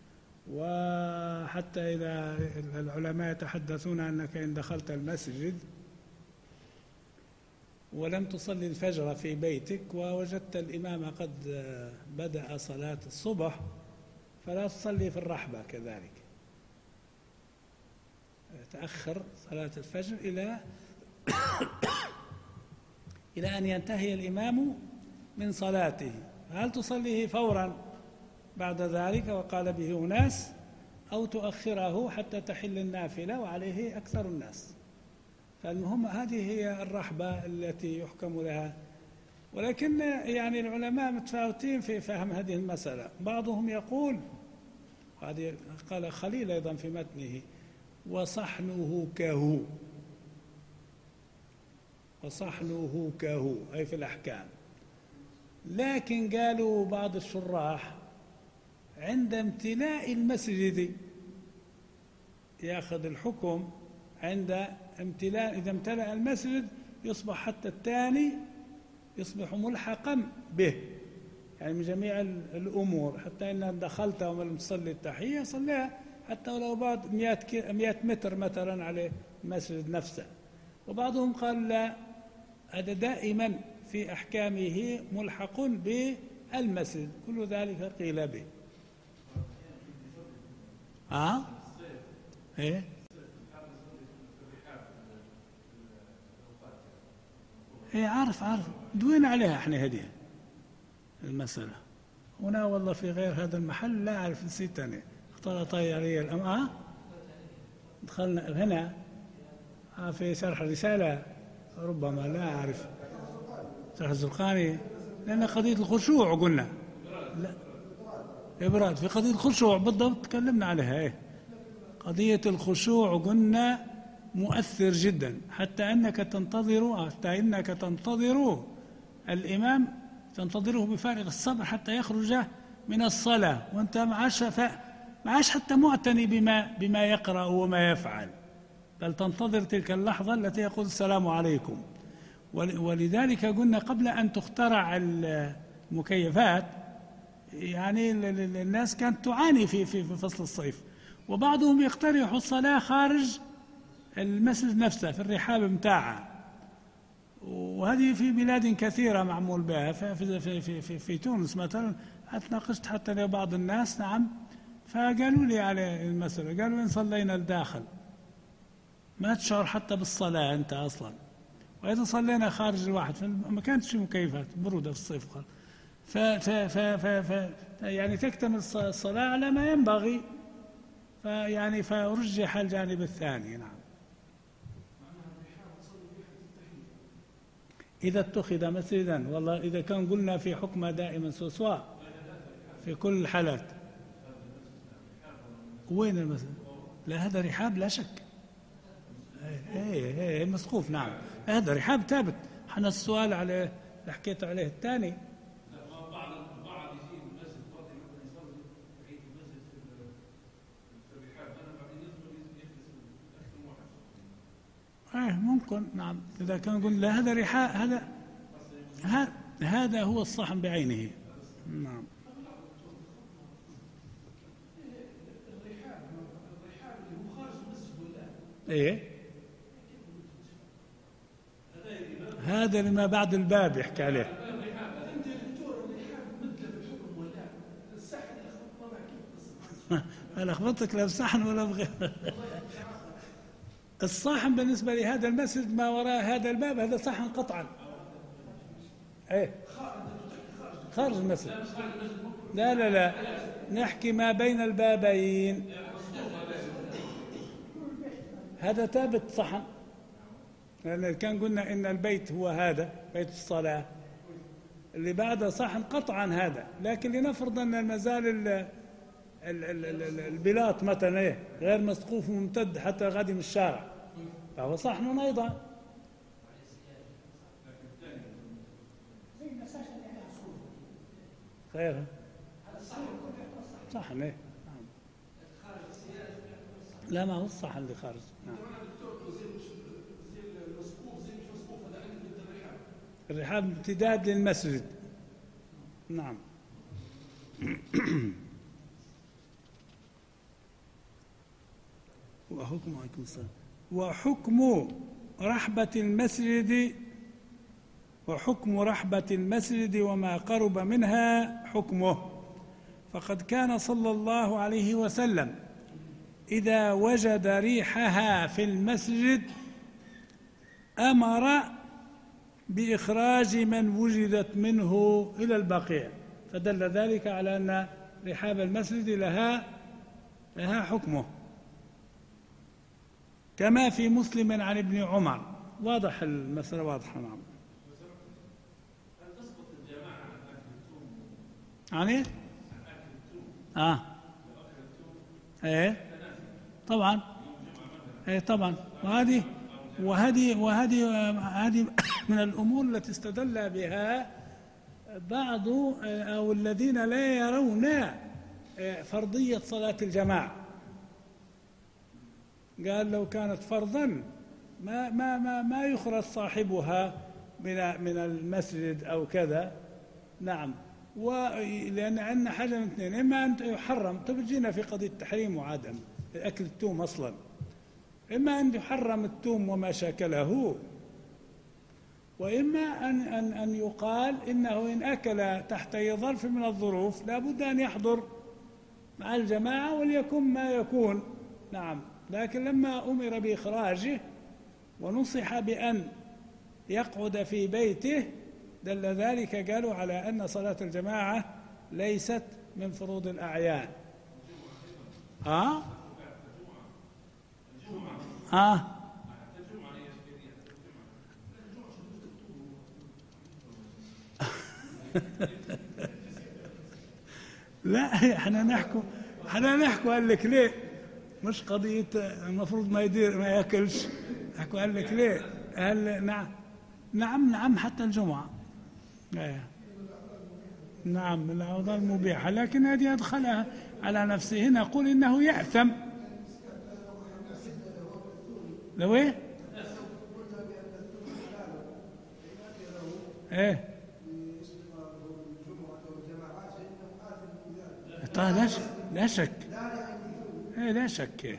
A: وحتى إذا العلماء يتحدثون أنك إن دخلت المسجد ولم تصلي الفجر في بيتك ووجدت الإمام قد بدأ صلاة الصبح، فلا تصلي في الرحبة كذلك، تأخر صلاة الفجر إلى أن ينتهي الإمام من صلاته. هل تصليه فورا بعد ذلك وقال به أناس، أو تؤخره حتى تحل النافلة وعليه أكثر الناس؟ فالمهم هذه هي الرحبة التي يحكم لها. ولكن يعني العلماء متفاوتين في فهم هذه المسألة. بعضهم يقول، هذه قال خليل أيضا في متنه: وصحنه كهو أي في الأحكام. لكن قالوا بعض الشراح عند امتلاء المسجد يأخذ الحكم عند امتلاء، إذا امتلأ المسجد يصبح حتى الثاني يصبح ملحقا به، يعني من جميع الأمور، حتى إن دخلت وما تصلي التحية صليها حتى ولو بعد 100 متر مثلا على المسجد نفسه. وبعضهم قال لا، هذا دائما في أحكامه ملحق بالمسجد، كل ذلك قيل به. إيه؟ إيه عارف دوين عليها احنا هديه المسألة هنا، والله في غير هذا المحل لا أعرف، نسيت أنا، اختلط علي الأمر. دخلنا هنا في شرح الرسالة، ربما لا أعرف شرح الزرقاني، لأن قضية الخشوع قلنا لا إبراد في قضية الخشوع بالضبط تكلمنا عليها. إيه قضية الخشوع قلنا مؤثر جدا، حتى أنك تنتظر الإمام، تنتظره بفارغ الصبر حتى يخرج من الصلاة وأنت معاش حتى معتني بما يقرأ وما يفعل، بل تنتظر تلك اللحظة التي يقول السلام عليكم. ولذلك قلنا قبل أن تخترع المكيفات يعني الناس كانت تعاني في فصل الصيف، وبعضهم يقترح الصلاة خارج المسجد نفسه في الرحاب متاعها، وهذه في بلاد كثيرة معمول بها. في تونس مثلا اتناقشت حتى لبعض الناس، نعم، فقالوا لي على المسألة، قالوا إن صلينا الداخل ما تشعر حتى بالصلاة أنت أصلا، وإذا صلينا خارج الواحد ما كانتش في مكيفات، برودة في الصيف قال، يعني تكتمل الصلاة على ما ينبغي، يعني فرجح الجانب الثاني. نعم، إذا اتخذ مسجدا، والله إذا كان قلنا في حكمه دائما سواء في كل الحالات. وين المسجد؟ لا هذا رحاب لا شك، ايه مسقوف. نعم هذا رحاب ثابت. حنا السؤال على اللي حكيت عليه الثاني، بعض يجي المسجد فاضي مثلا يصلي في المسجد في الرحاب، انا بعدين يدخل اكثر واحد. ممكن. نعم اذا كان قلنا هذا رحاب، هذا هو الصحن بعينه. نعم ايه هذا لما بعد الباب يحكي عليه. ما لخبطتك لا بصحن ولا بغير. الصحن بالنسبة لهذا المسجد ما وراء هذا الباب هذا صحن قطعا. ايه خارج المسجد. لا نحكي ما بين البابين، هذا ثابت صحن، لأن كان قلنا إن البيت هو هذا بيت الصلاة، اللي بعده صحن قطعا هذا. لكن لنفرض أن المازال البلاط مثلا غير مسقوف وممتد حتى غادي من الشارع، فهو صحن أيضا. خير صحن ايه. نعم لا ما هو الصحن اللي خارج. نعم الرحاب امتداد للمسجد. نعم وحكم رحبة المسجد وما قرب منها حكمه. فقد كان صلى الله عليه وسلم إذا وجد ريحها في المسجد أمر بإخراج من وجدت منه إلى البقيع، فدل ذلك على أن رحاب المسجد لها حكمه، كما في مسلم عن ابن عمر. واضح المسألة واضحة. نعم يعني ايه طبعا، ايه طبعا. وهذه من الأمور التي استدل بها بعض أو الذين لا يرون فرضية صلاة الجماعة. قال لو كانت فرضا ما يخرج صاحبها من المسجد أو كذا. نعم لأن عندنا حاجة من اثنين، إما أن يحرم، طب جينا في قضية تحريم وعدم أكل التوم أصلا، إما أن يحرم التوم وما شاكله، وإما أن يقال إنه إن أكل تحت أي ظرف من الظروف لا بد أن يحضر مع الجماعة وليكن ما يكون. نعم، لكن لما أمر بإخراجه ونصح بأن يقعد في بيته دل ذلك قالوا على أن صلاة الجماعة ليست من فروض الأعيان. لا، احنا نحكوا قال لك ليه، مش قضية المفروض ما ياكلش، نحكوا قال لك ليه، قال نعم حتى الجمعة. نعم من الأوضاع المبيحة، لكن هذه أدخلها على نفسه. نقول إنه يأثم. لو إيه؟ طيب لا شك. لا شك.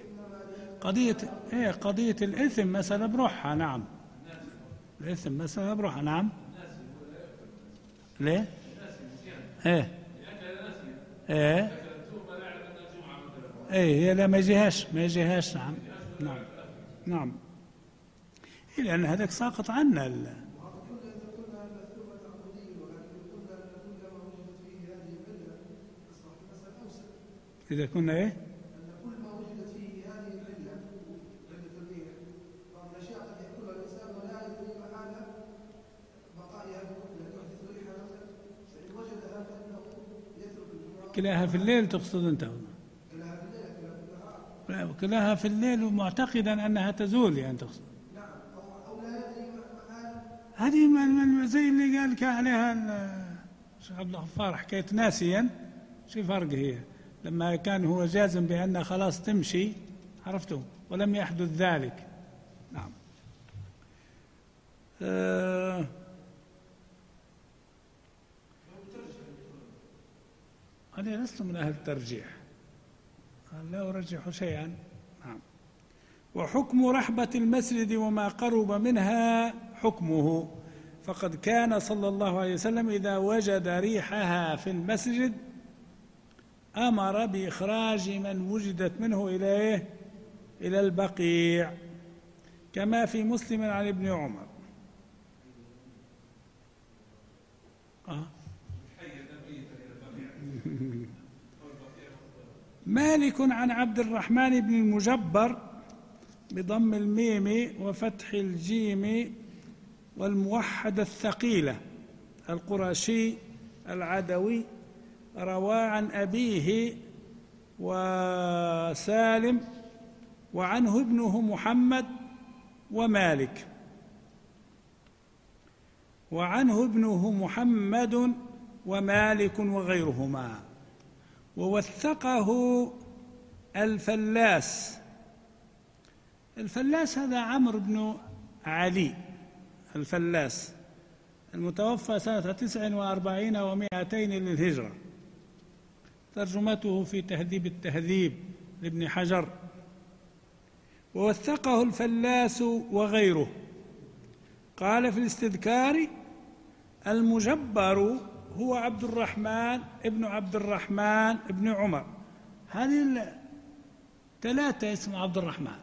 A: قضية الإثم مسألة بروحها. نعم، الإثم مسألة بروحها. نعم. ليه؟ هي لا ما يجيهاش. نعم. لأن هذاك ساقط عنا إذا كنا كل ما وجدت فيه هذه العلة، علة الريح، بعض الأشياء قد يأكلها الإنسان ولا يدري محال بقائها لا تحدث ريحا، فإن وجدها فإنه يترك الجمعة. كلاها في الليل تقصد أنت؟ كلاها في الليل، كلاها في الليل ومعتقدا أنها تزول يعني تقصد. نعم، أو لا يدري محال. هذه زي اللي قال عليها الشيخ عبد الغفار حكاية ناسيا. شو فرق هي؟ لما كان هو جازم بأنها خلاص تمشي، عرفته، ولم يحدث ذلك. نعم. أنا لست من أهل الترجيح، لا أرجح شيئا. نعم. وحكم رحبة المسجد وما قرب منها حكمه، فقد كان صلى الله عليه وسلم إذا وجد ريحها في المسجد أمر بإخراج من وجدت منه إلى البقيع، كما في مسلم عن ابن عمر. مالك عن عبد الرحمن بن المجبر بضم الميم وفتح الجيم والموحدة الثقيلة القرشي العدوي، روى عن أبيه وسالم وعنه ابنه محمد ومالك، وعنه ابنه محمد ومالك وغيرهما. ووثقه الفلاس هذا عمرو بن علي الفلاس، المتوفى سنة 49 و200 للهجرة، ترجمته في تهذيب التهذيب لابن حجر. ووثقه الفلاس وغيره. قال في الاستذكار: المجبر هو عبد الرحمن ابن عبد الرحمن ابن عمر. هذه ثلاثة اسم عبد الرحمن.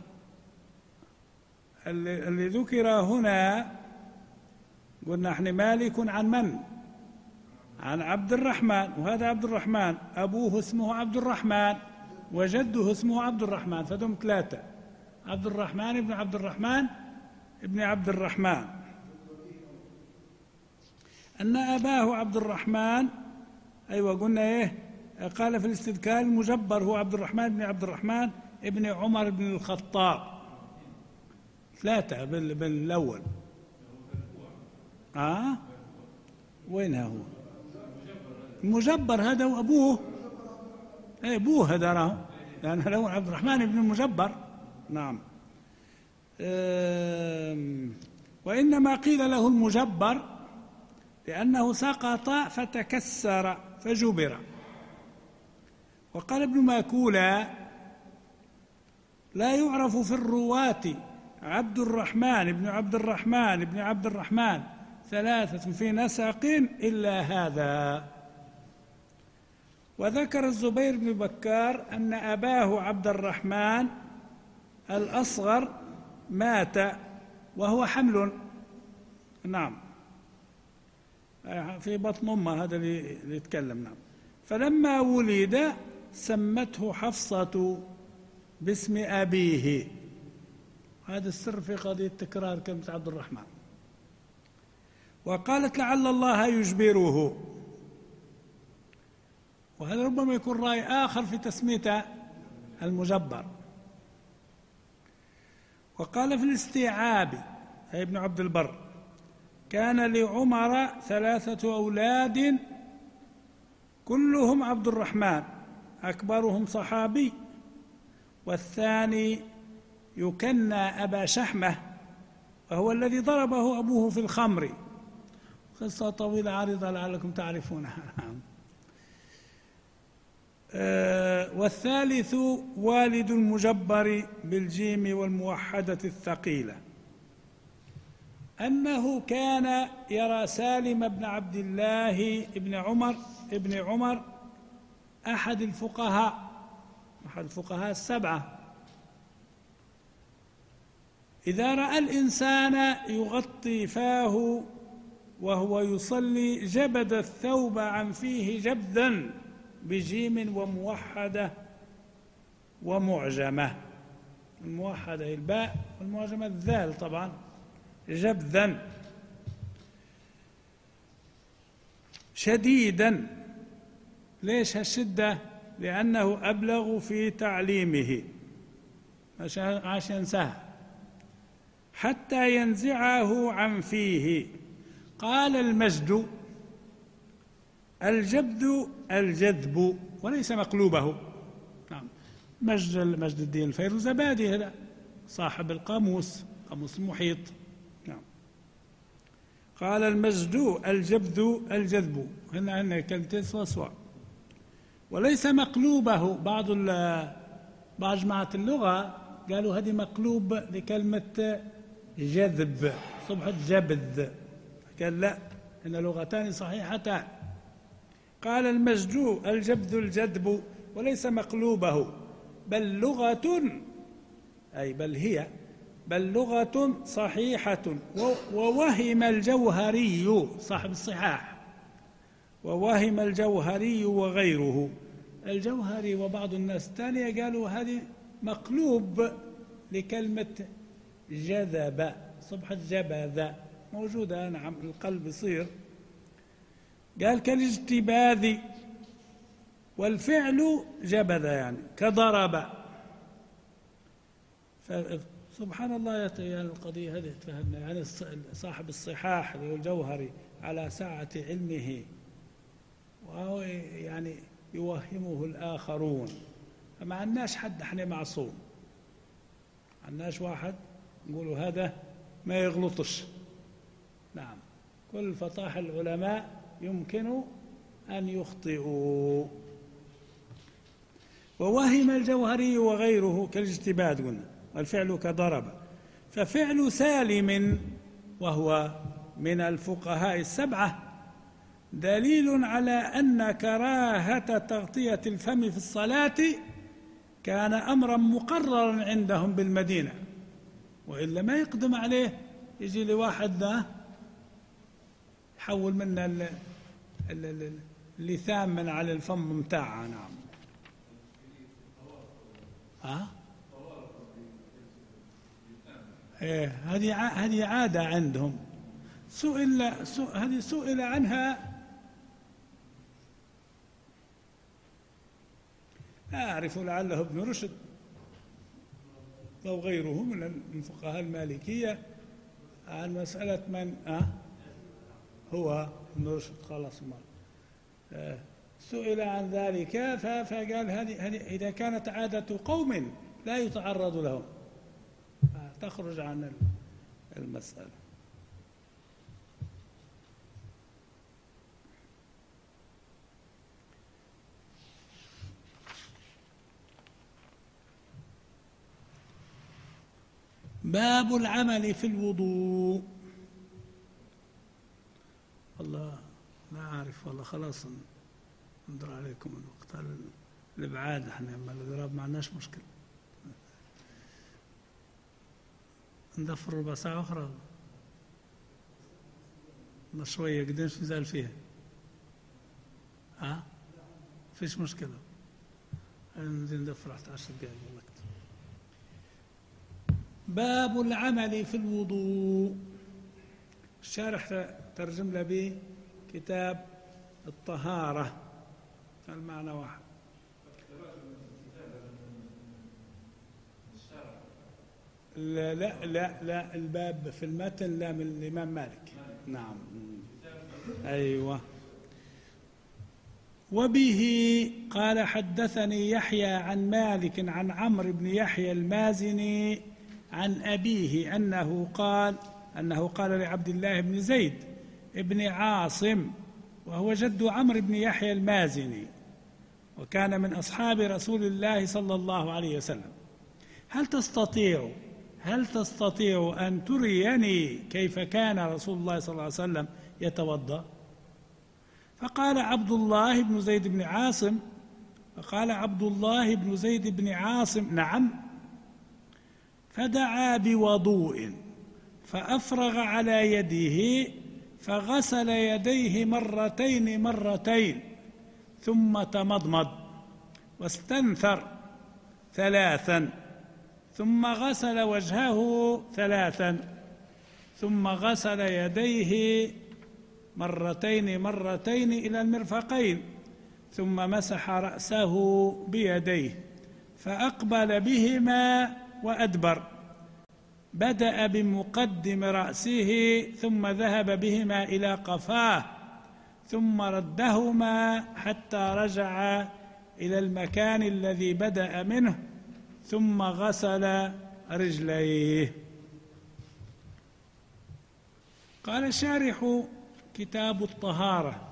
A: اللي ذكر هنا قلنا احنا مالك عن من؟ عن عبد الرحمن، وهذا عبد الرحمن أبوه اسمه عبد الرحمن وجده اسمه عبد الرحمن، فدهم ثلاثة: عبد الرحمن ابن عبد الرحمن ابن عبد الرحمن. أن أباه عبد الرحمن، أيوة قلنا قال في الاستذكار: المجبر هو عبد الرحمن بن عبد الرحمن ابن عمر بن الخطاب. ثلاثة بالأول. وينها هو؟ المجبر هذا وأبوه، أبوه هذا راه، لأن له عبد الرحمن بن المجبر. نعم. وإنما قيل له المجبر لأنه سقط فتكسر فجبر. وقال ابن ماكولة: لا يعرف في الرواة عبد الرحمن بن عبد الرحمن بن عبد الرحمن ثلاثة في نسق إلا هذا. وذكر الزبير بن بكار أن أباه عبد الرحمن الأصغر مات وهو حمل، نعم، في بطن أمه، هذا اللي يتكلم، نعم. فلما ولد سمته حفصة باسم أبيه. هذا السر في قضية تكرار كلمة عبد الرحمن. وقالت: لعل الله يجبره. وهذا ربما يكون رأي آخر في تسميته المجبر. وقال في الاستيعاب أي ابن عبد البر: كان لعمر 3 أولاد كلهم عبد الرحمن، أكبرهم صحابي، والثاني يكنى أبا شحمة، وهو الذي ضربه أبوه في الخمر. قصة طويلة عريضة لعلكم تعرفونها. والثالث والد المجبر بالجيم والموحدة الثقيلة، أنه كان يرى سالم بن عبد الله ابن عمر أحد الفقهاء 7، إذا رأى الإنسان يغطي فاه وهو يصلي جبد الثوب عن فيه جبدا بجيم وموحدة ومعجمة. الموحدة الباء والمعجمة الذال، طبعا جبذا شديدا. ليش هالشدة؟ لأنه أبلغ في تعليمه عشان ينساه حتى ينزعه عن فيه. قال المجد: الجبد الجذب وليس مقلوبه. نعم، مجد الدين الفيروزابادي هذا صاحب قاموس المحيط. نعم، قال المجد الجبد الجذب، هنا كلمتين سوا، وليس مقلوبه. بعض جماعة اللغة قالوا هذه مقلوب لكلمة جذب، صبح جبذ. قال لا، هنا لغتان صحيحتان. قال المجد الجبذ الجذب وليس مقلوبه، بل لغة، أي بل لغة صحيحة. ووهم الجوهري صاحب الصحاح، ووهم الجوهري وغيره. الجوهري وبعض الناس الثانية قالوا هذه مقلوب لكلمة جذب، صبح جبذ موجودة، نعم، القلب يصير. قال كالاجتباذ، والفعل جبذ يعني كضرب. سبحان الله، يعني القضية هذه تفهمنا، يعني صاحب الصحاح اللي هو الجوهري على سعة علمه، وهو يعني يوهمه الآخرون. فما عندناش حد احنا معصوم، عندناش واحد نقولوا هذا ما يغلطش. نعم، كل فطاح العلماء يمكن أن يخطئوا. ووهم الجوهري وغيره كالاجتباد قلنا، والفعل كضرب. ففعل سالم وهو من الفقهاء 7 دليل على أن كراهة تغطية الفم في الصلاة كان أمرا مقررا عندهم بالمدينة، وإلا ما يقدم عليه يجي لواحد ده يحول منا اللثام من على الفم متاعه. نعم. هذه عادة عندهم. هذه سئل عنها، لا أعرف، لعله ابن رشد أو غيره من فقهاء المالكية، عن مسألة من هو ابن رشد، خلاص سئل عن ذلك فقال هذه إذا كانت عادة قوم لا يتعرض لهم، تخرج عن المسألة. باب العمل في الوضوء. والله لا أعرف، والله خلاص انظر عليكم الوقت الإبعاد، احنا أما الإضراب ما عندناش مشكلة. ندفر ربع ساعة أخرى شوية قديش نزال فيها. فيش مشكلة، نزيد ندفر 10 دقائق الوقت. باب العمل في الوضوء. الشارح ترجم له به كتاب الطهارة، المعنى واحد. لا لا لا لا، الباب في المتن لا، من الإمام مالك. نعم أيوة. وبه قال حدثني يحيى عن مالك عن عمرو بن يحيى المازني عن أبيه أنه قال لعبد الله بن زيد بن عاصم، وهو جد عمرو بن يحيى المازني، وكان من أصحاب رسول الله صلى الله عليه وسلم: هل تستطيع أن تريني كيف كان رسول الله صلى الله عليه وسلم يتوضأ؟ فقال عبد الله بن زيد بن عاصم: نعم. فدعا بوضوء فأفرغ على يديه فغسل يديه مرتين ثم تمضمض واستنثر 3، ثم غسل وجهه 3، ثم غسل يديه مرتين إلى المرفقين، ثم مسح رأسه بيديه فأقبل بهما وأدبر، بدأ بمقدم رأسه ثم ذهب بهما إلى قفاه، ثم ردهما حتى رجع إلى المكان الذي بدأ منه، ثم غسل رجليه. قال الشارح: كتاب الطهارة.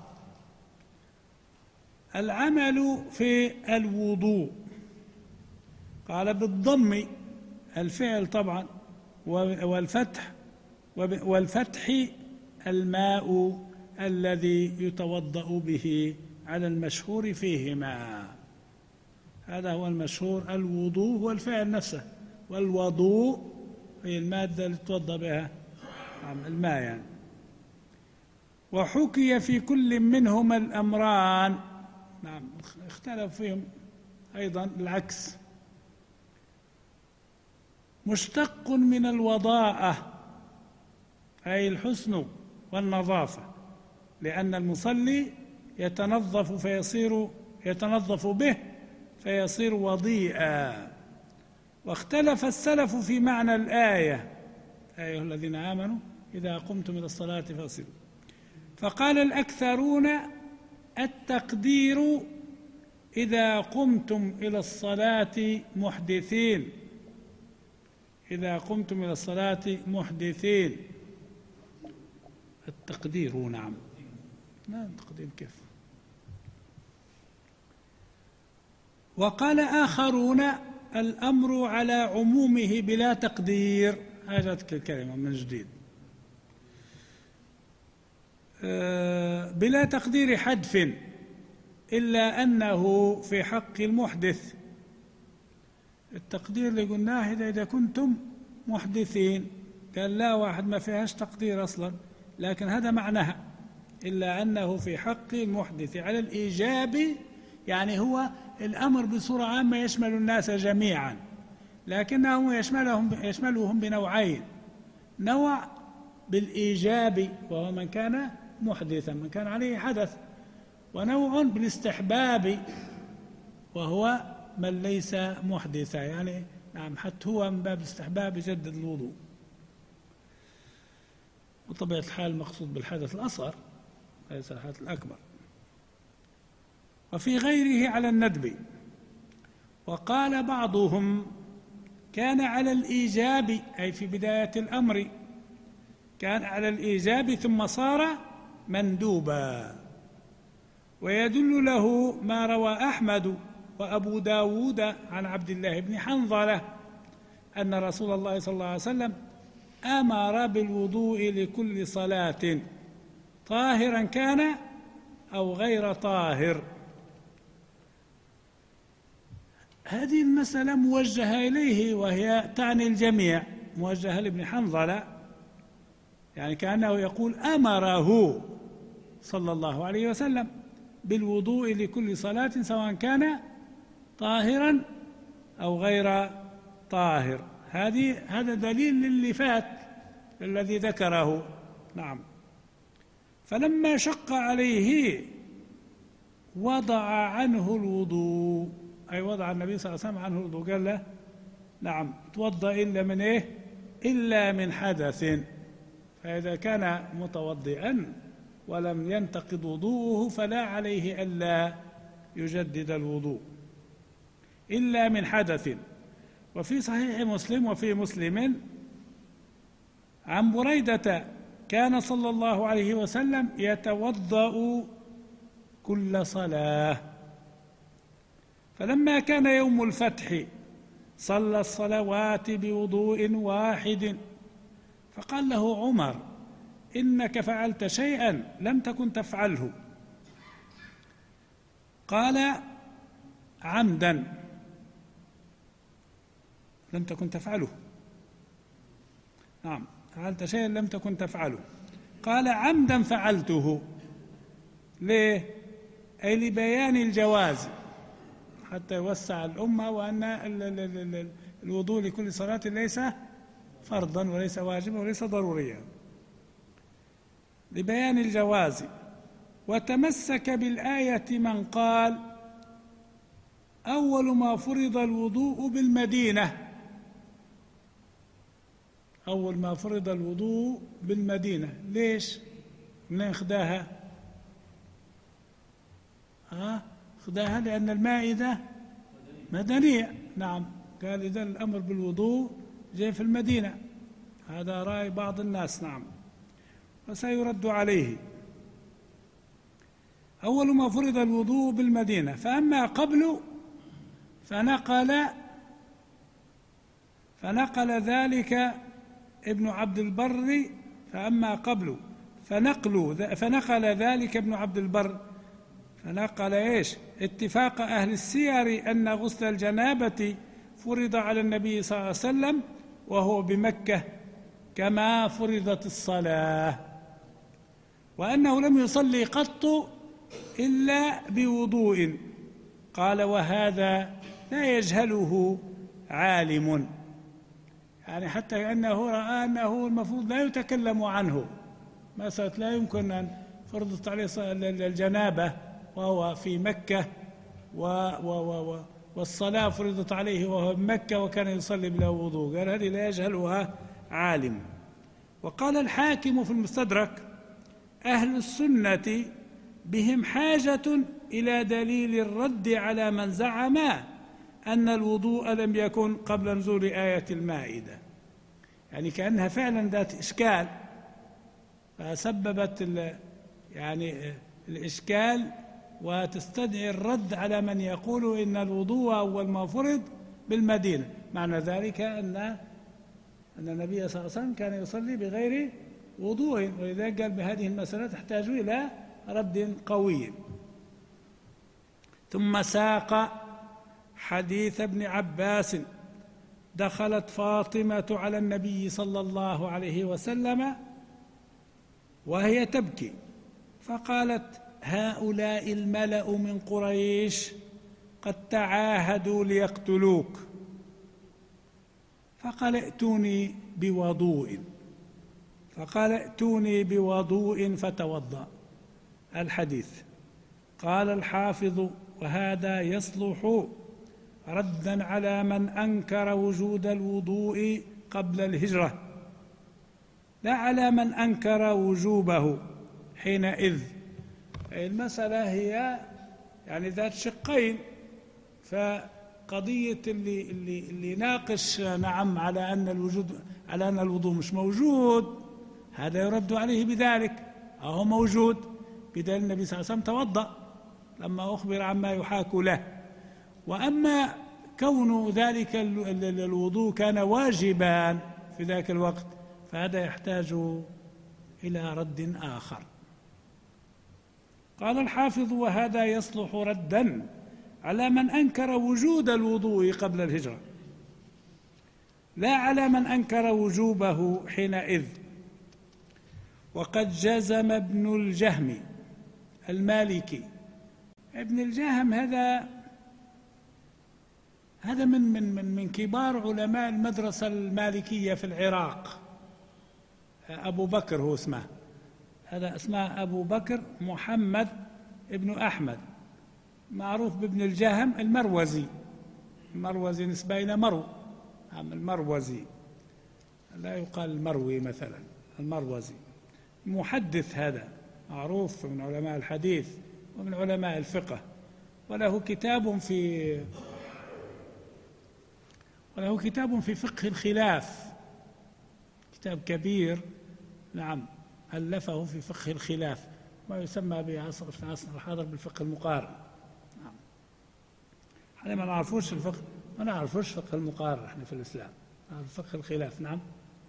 A: العمل في الوضوء، قال بالضم الفعل طبعا، والفتح الماء الذي يتوضأ به على المشهور فيهما. هذا هو المشهور. الوضوء هو الفعل نفسه، والوضوء هي المادة اللي يتوضأ بها، الماء يعني. وحكي في كل منهما الأمران. نعم، اختلف فيهم أيضا العكس. مشتق من الوضاءة، أي الحسن والنظافة، لأن المصلي يتنظف به فيصير وضيئا. واختلف السلف في معنى الآية: أيها الذين آمنوا إذا قمتم إلى الصلاة فاغسلوا. فقال الأكثرون: التقدير إذا قمتم إلى الصلاة محدثين، إذا قمتم إلى الصلاة محدثين. التقدير نعم، لا التقدير كيف. وقال آخرون: الأمر على عمومه بلا تقدير. هاجتك الكلمة من جديد، بلا تقدير حدف، إلا أنه في حق المحدث. التقدير اللي قلناه إذا كنتم محدثين، قال لا، واحد ما فيهاش تقدير أصلا، لكن هذا معناها، إلا أنه في حق المحدث على الإيجاب، يعني هو الأمر بصورة عامة يشمل الناس جميعا، لكنه يشملهم بنوعين: نوع بالإيجاب وهو من كان محدثا، من كان عليه حدث، ونوع بالاستحباب وهو من ليس محدثا، يعني نعم حتى هو من باب الاستحباب يجدد الوضوء. وطبيعة الحال المقصود بالحدث الأصغر ليس الحدث الأكبر. وفي غيره على الندب. وقال بعضهم: كان على الإيجاب، أي في بداية الأمر كان على الإيجاب ثم صار مندوبا. ويدل له ما روى أحمد وأبو داود عن عبد الله بن حنظلة أن رسول الله صلى الله عليه وسلم أمر بالوضوء لكل صلاة طاهرا كان أو غير طاهر. هذه المسألة موجهة إليه وهي تعني الجميع، موجهة لابن حنظلة، يعني كأنه يقول أمره صلى الله عليه وسلم بالوضوء لكل صلاة سواء كان طاهرا أو غير طاهر. هذا دليل للي فات الذي ذكره. نعم. فلما شق عليه وضع عنه الوضوء، أي وضع النبي صلى الله عليه وسلم عنه الوضوء، قال له نعم توضأ إلا من إيه؟ إلا من حدث. فإذا كان متوضئا ولم ينتقض وضوءه فلا عليه ألا يجدد الوضوء إلا من حدث. وفي صحيح مسلم وفي مسلم عن بريدة كان صلى الله عليه وسلم يتوضأ كل صلاة، فلما كان يوم الفتح صلى الصلوات بوضوء واحد، فقال له عمر إنك فعلت شيئا لم تكن تفعله. قال عمدا لم تكن تفعله. نعم، فعلت شيئا لم تكن تفعله. قال عمدا فعلته. ليه؟ أي لبيان الجواز حتى يوسع الأمة، وأن الوضوء لكل صلاة ليس فرضا وليس واجبا وليس ضروريا، لبيان الجواز. وتمسك بالآية من قال أول ما فرض الوضوء بالمدينة، أول ما فرض الوضوء بالمدينة. ليش؟ منين خداها؟ خداها لأن المائدة مدنية. نعم، قال إذا الأمر بالوضوء جاء في المدينة. هذا رأي بعض الناس. نعم، وسيرد عليه. أول ما فرض الوضوء بالمدينة، فأما قبل فنقل ذلك ابن عبد البر. فأما قبل فنقل ذلك ابن عبد البر، فنقل إيش؟ اتفاق أهل السير أن غسل الجنابة فرض على النبي صلى الله عليه وسلم وهو بمكة كما فرضت الصلاة، وأنه لم يصلي قط إلا بوضوء. قال وهذا لا يجهله عالم، يعني حتى أنه رأى أنه المفروض لا يتكلم عنه. مسألة لا يمكن أن فرضت عليه الجنابة وهو في مكة والصلاة فرضت عليه وهو بمكة وكان يصلي بلا وضوء، قال هذه لا يجهلها عالم. وقال الحاكم في المستدرك أهل السنة بهم حاجة إلى دليل الرد على من زعم أن الوضوء لم يكن قبل نزول آية المائدة، يعني كأنها فعلا ذات إشكال، فسببت يعني الإشكال وتستدعي الرد على من يقول إن الوضوء أول ما فرض بالمدينة. معنى ذلك أن النبي صلى الله عليه وسلم كان يصلي بغير وضوء، ولذلك قال بهذه المسألة تحتاج إلى رد قوي. ثم ساق حديث ابن عباس دخلت فاطمة على النبي صلى الله عليه وسلم وهي تبكي، فقالت هؤلاء الملأ من قريش قد تعاهدوا ليقتلوك، فقال ائتوني بوضوء فتوضأ. الحديث. قال الحافظ وهذا يصلح ردا على من أنكر وجود الوضوء قبل الهجرة، لا على من أنكر وجوبه حينئذ. المسألة هي يعني ذات شقين، فقضية اللي ناقش نعم على أن الوضوء مش موجود، هذا يرد عليه بذلك أهو موجود، بدليل النبي صلى الله عليه وسلم توضأ لما أخبر عما يحاك له. وأما كون ذلك الوضوء كان واجبا في ذاك الوقت، فهذا يحتاج إلى رد آخر. قال الحافظ: وهذا يصلح ردا على من أنكر وجود الوضوء قبل الهجرة، لا على من أنكر وجوبه حينئذ. وقد جزم ابن الجهم المالكي. ابن الجهم هذا من كبار علماء المدرسة المالكية في العراق. أبو بكر هو اسمه، هذا اسمه أبو بكر محمد ابن أحمد، معروف بابن الجهم المروزي نسبة إلى مرو، المروزي، لا يقال المروي مثلا، المروزي محدث، هذا معروف من علماء الحديث ومن علماء الفقه، وله كتاب في فقه الخلاف، كتاب كبير، نعم، ألفه في فقه الخلاف، ما يسمى في العصر الحاضر بالفقه المقارن. نعم. احنا ما نعرفوش فقه المقارن احنا في الإسلام، فقه الخلاف. نعم.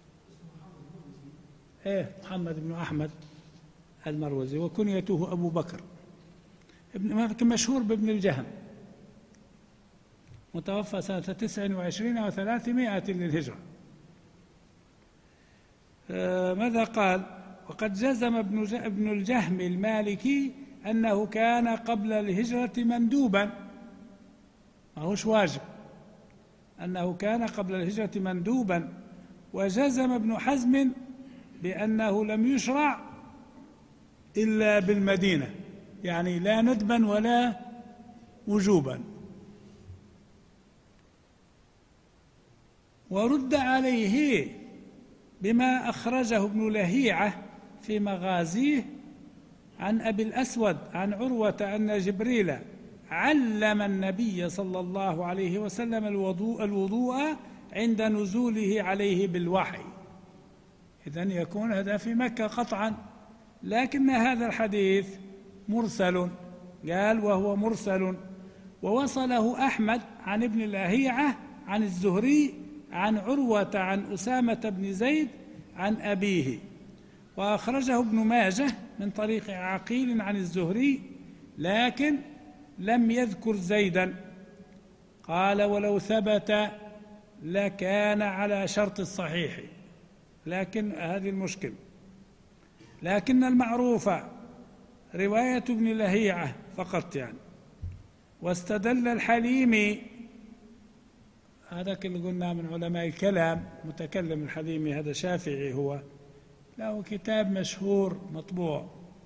A: محمد بن أحمد المروزي، وكنيته أبو بكر، مشهور بابن الجهم، متوفى سنة 29 و300 للهجرة. ماذا قال؟ وقد جزم ابن الجهم المالكي أنه كان قبل الهجرة مندوبا، ما هوش واجب، أنه كان قبل الهجرة مندوبا. وجزم ابن حزم بأنه لم يشرع إلا بالمدينة، يعني لا ندبا ولا وجوبا. ورد عليه بما أخرجه ابن لهيعة في مغازيه عن أبي الأسود عن عروة أن جبريل علم النبي صلى الله عليه وسلم الوضوء عند نزوله عليه بالوحي. إذن يكون هذا في مكة قطعا، لكن هذا الحديث مرسل، قال وهو مرسل، ووصله أحمد عن ابن لهيعة عن الزهري عن عروة عن أسامة بن زيد عن أبيه. وأخرجه ابن ماجه من طريق عقيل عن الزهري، لكن لم يذكر زيدا. قال: ولو ثبت لكان على شرط الصحيح، لكن هذه المشكلة. لكن المعروف رواية ابن لهيعة فقط يعني. واستدل الحليمي، هذا اللي قلنا من علماء الكلام، متكلم الحليمي، هذا شافعي، هو له كتاب مشهور مطبوع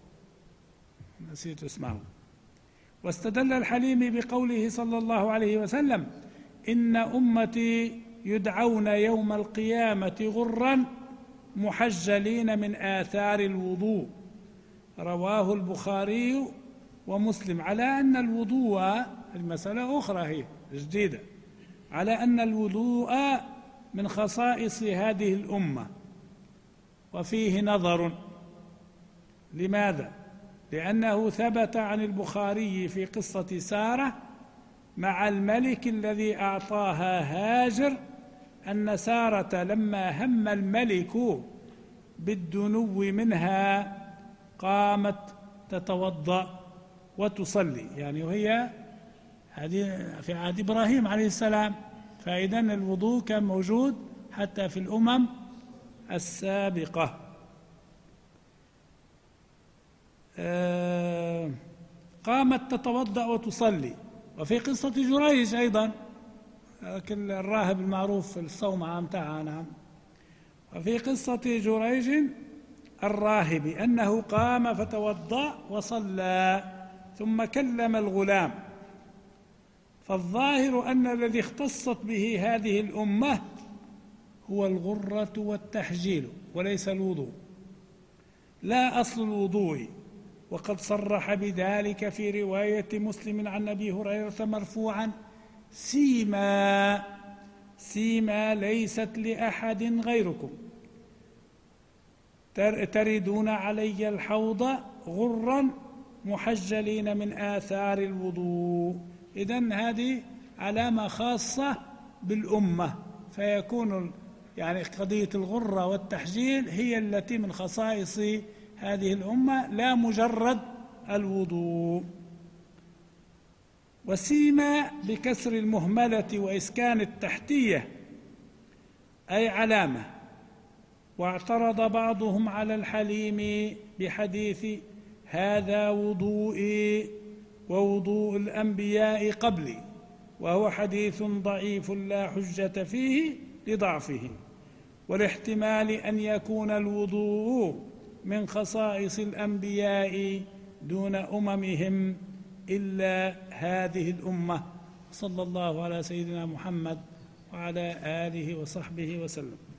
A: نسيت اسمه. واستدل الحليمي بقوله صلى الله عليه وسلم: إن أمتي يدعون يوم القيامة غرا محجلين من آثار الوضوء، رواه البخاري ومسلم. على أن الوضوء، المسألة أخرى هي جديدة، على أن الوضوء من خصائص هذه الأمة، وفيه نظر. لماذا؟ لأنه ثبت عن البخاري في قصة سارة مع الملك الذي أعطاها هاجر أن سارة لما هم الملك بالدنو منها قامت تتوضأ وتصلي، يعني وهي هذه في عهد إبراهيم عليه السلام. فإذا الوضوء كان موجود حتى في الأمم السابقة. قامت تتوضأ وتصلي. وفي قصة جريج أيضا، الراهب المعروف في الصومعة متاعها، نعم. وفي قصة جريج الراهب أنه قام فتوضأ وصلى ثم كلم الغلام. فالظاهر أن الذي اختصت به هذه الأمة هو الغرة والتحجيل وليس الوضوء، لا أصل الوضوء. وقد صرح بذلك في رواية مسلم عن أبي هريرة مرفوعا: سيما ليست لأحد غيركم، تردون علي الحوض غرا محجلين من آثار الوضوء. إذن هذه علامة خاصة بالأمة، فيكون يعني قضية الغرة والتحجيل هي التي من خصائص هذه الأمة لا مجرد الوضوء. وسيما بكسر المهملة وإسكان التحتية أي علامة. واعترض بعضهم على الحليم بحديث هذا وضوئي ووضوء الأنبياء قبلي، وهو حديث ضعيف لا حجة فيه لضعفه، والاحتمال أن يكون الوضوء من خصائص الأنبياء دون أممهم إلا هذه الأمة. صلى الله على سيدنا محمد وعلى آله وصحبه وسلم.